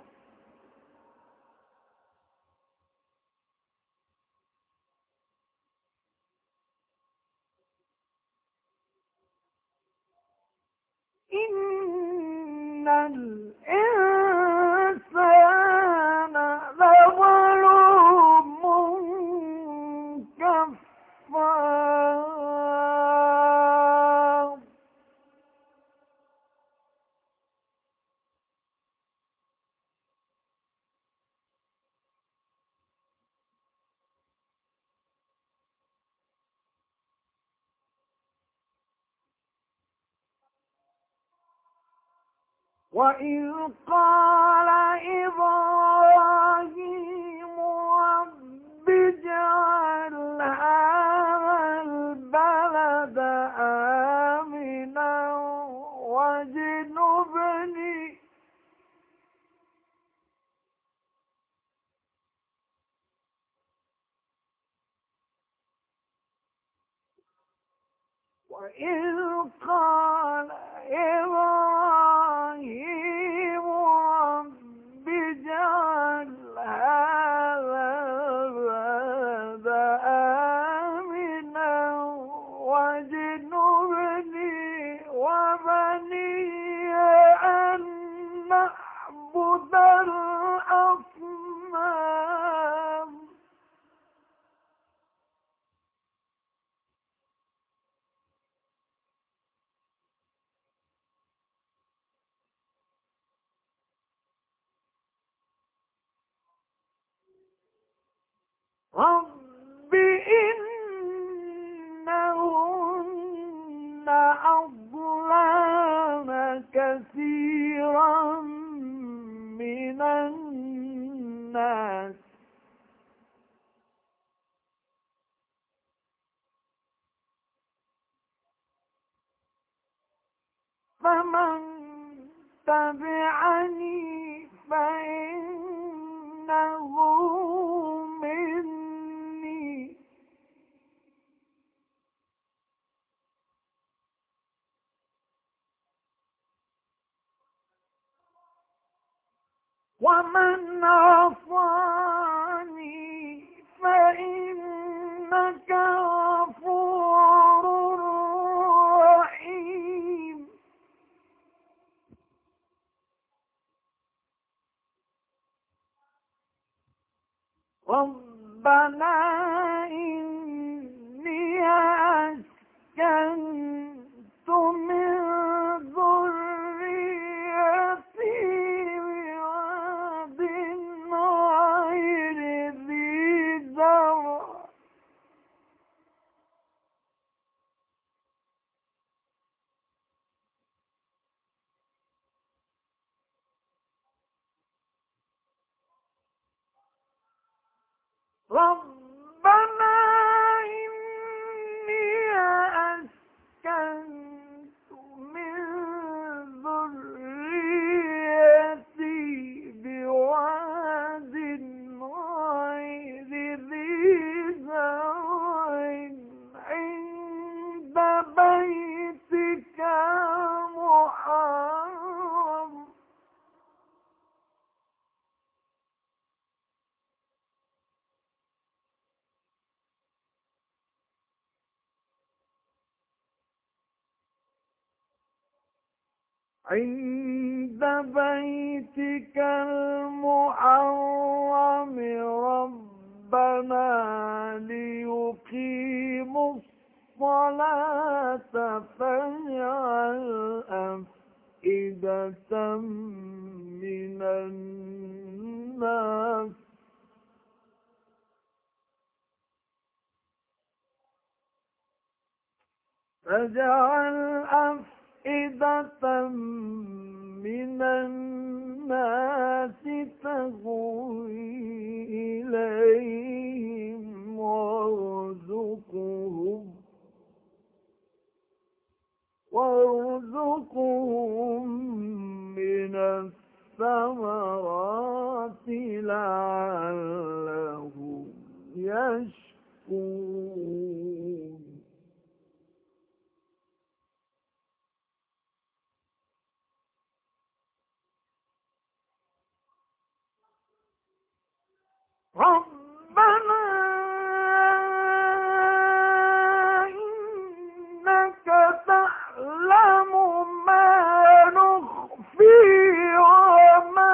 إن الإنسان لظلوم كفار وإذ قال إبراهيم رب اجعل هذا البلد آمنا واجنبني وإذ قال إبراهيم رب اجعل هذا البلد آمنا واجنبني وبني أن نعبد الأصنام رب إنهن أضللن كثيرا من الناس فمن تبعني فإنه مني ومن عصاني فإنك غفور رحيم ربنا إني أسكنت من ذريتي بواد غير ذي زرع ربنا إني أسكنت من ذريتي بواد غير ذي زرع عند بيتك المحرم عند بيتك المحرم ربنا ليقيموا الصلاة فاجعل أفئدة من الناس فاجعل أفئدة من الناس تهوي إليهم وارزقهم من الثمرات لعلهم يشكرون يصفون ربنا إنك تعلم ما نخفي وما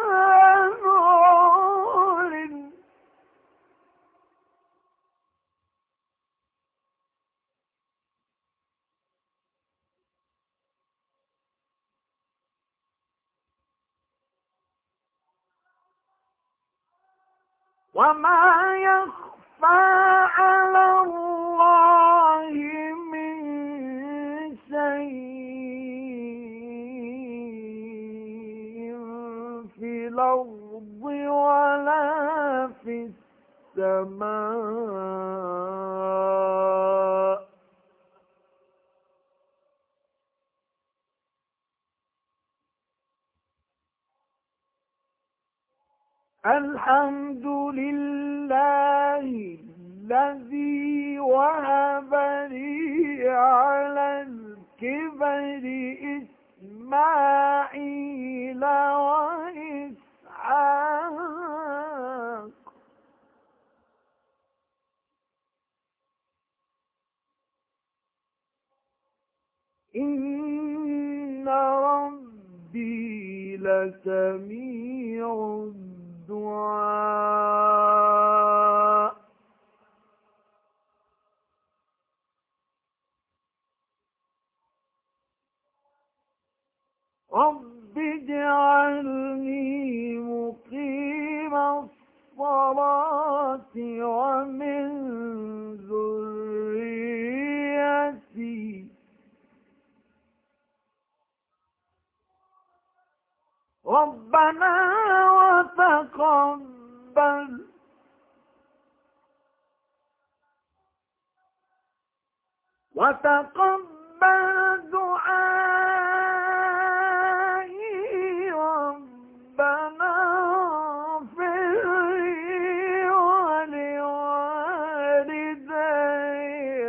نعلن وما يخفى على الله من شيء في الأرض ولا في السماء الحمد لله الذي وهب لي على الكبر إسماعيل وإسحاق إن ربي لسميع الدعاء رب اجعلني مقيم الصلاة ومن ذريتي ربنا وتقبل دعائي ربنا اغفر لي ولوالدي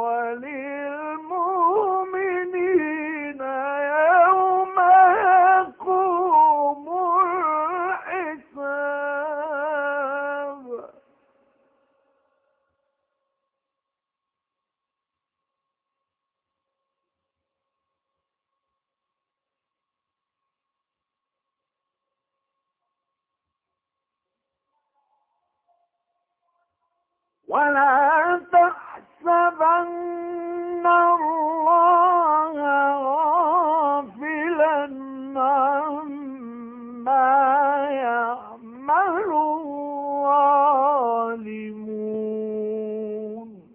وللمؤمنين يوم يقوم الحساب ولا تحسبن الله غافلا عما يعمل الظالمون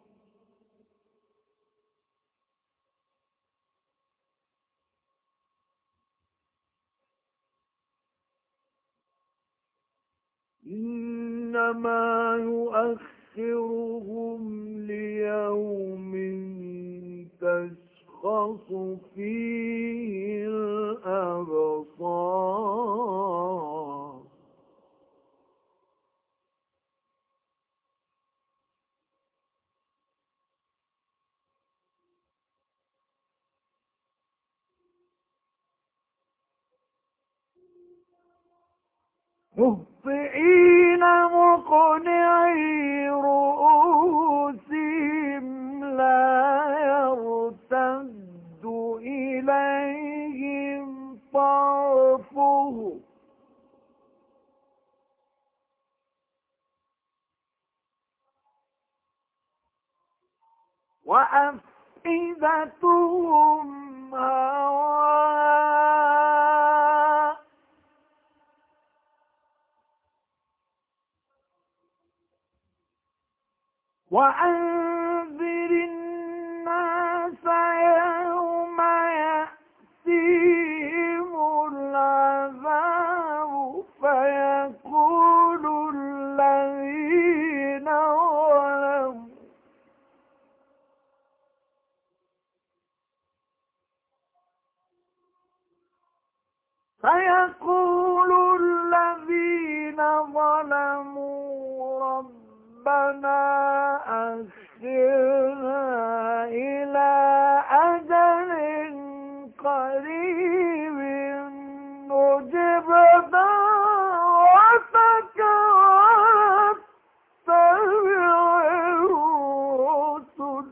إنما يؤخرهم ليوم تشخص فيه الأبصار مهطعين مقنعي رؤوسهم لا يرتد إليهم طرفهم وأفئدتهم هواء وأنذر الناس يوم يأتيهم العذاب فيقول الذين ظلموا ربنا ربنا أخرنا إلى أجل قريب نجب دعوتك واتبع الرسل.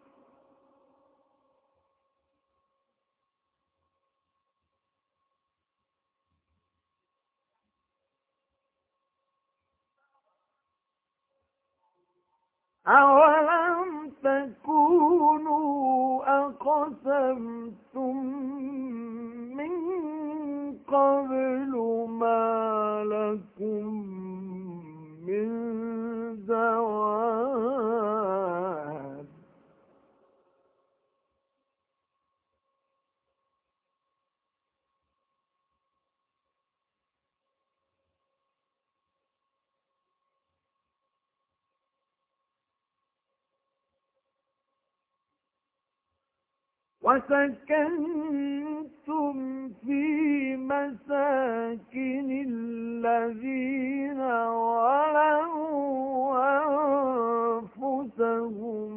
أولم تكونوا أقسمتم من قبل ما لكم من زوال. وسكنتم في مساكن الذين ظلموا أنفسهم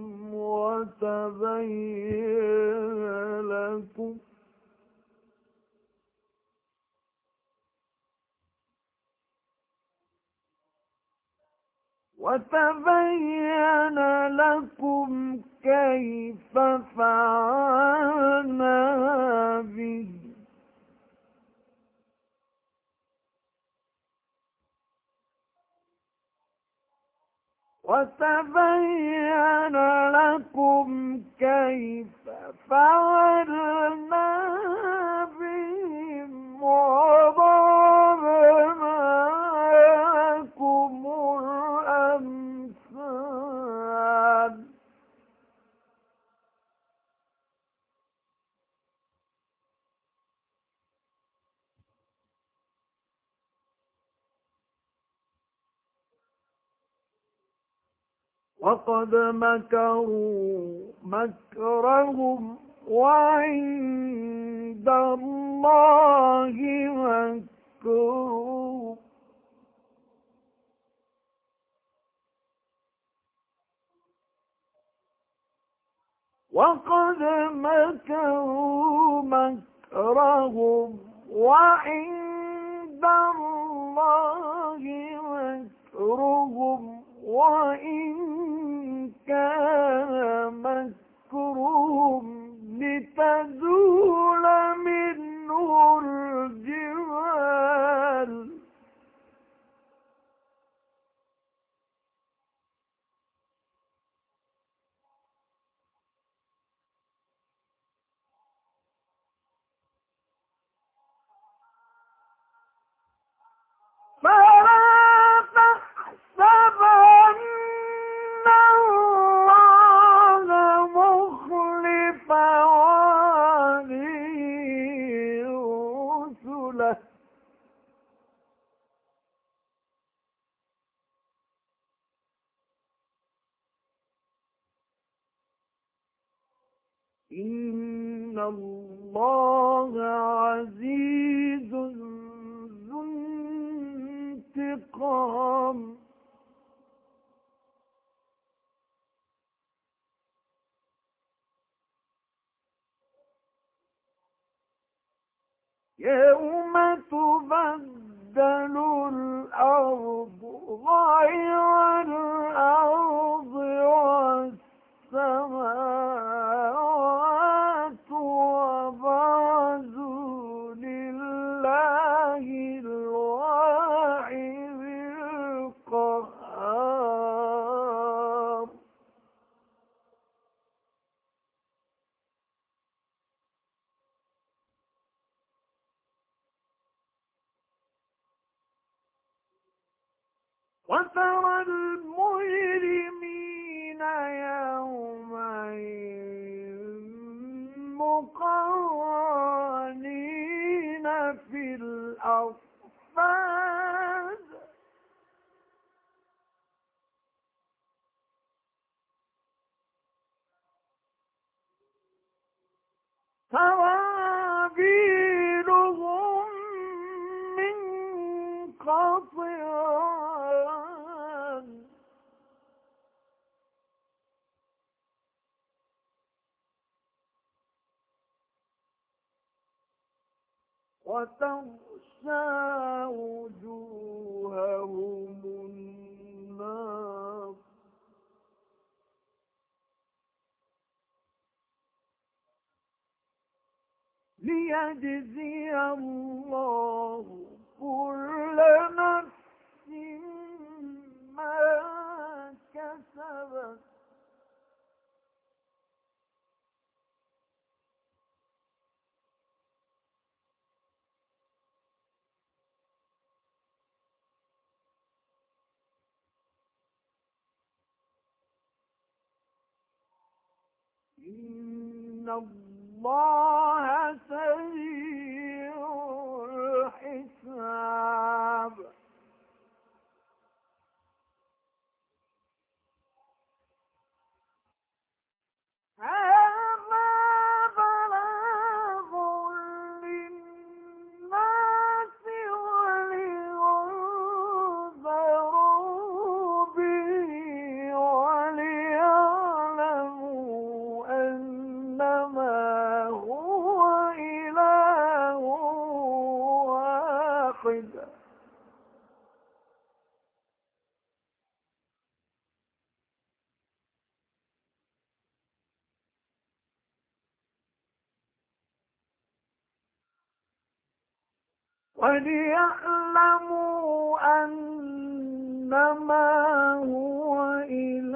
وتبين لكم كيف فعلنا به. وتبين لكم كيف فعلنا بهم وضربنا لكم الأمثال. وقد مكروا مكرهم وعند الله مكرهم. وقد مكروا مكرهم وعند الله مكرهم وإن كان مكرهم لتزول منه الجبال. فلا تحسبن الله مخلف وعده رسله. إن الله عزيز ذو انتقام. يوم تبدل الأرض غير الأرض والسماوات وبرزوا لله الواحد القهار. وترى المجرمين يومئذ مقرنين في الأصفاد. سرابيلهم من قطران وتغشى وجوههم النار ليجزي الله كل نفس ما كسبت إن الله سريع الحساب هذا بلاغ للناس ولينذروا به وليعلموا أنما هو إله واحد وليعلموا أنما هو إله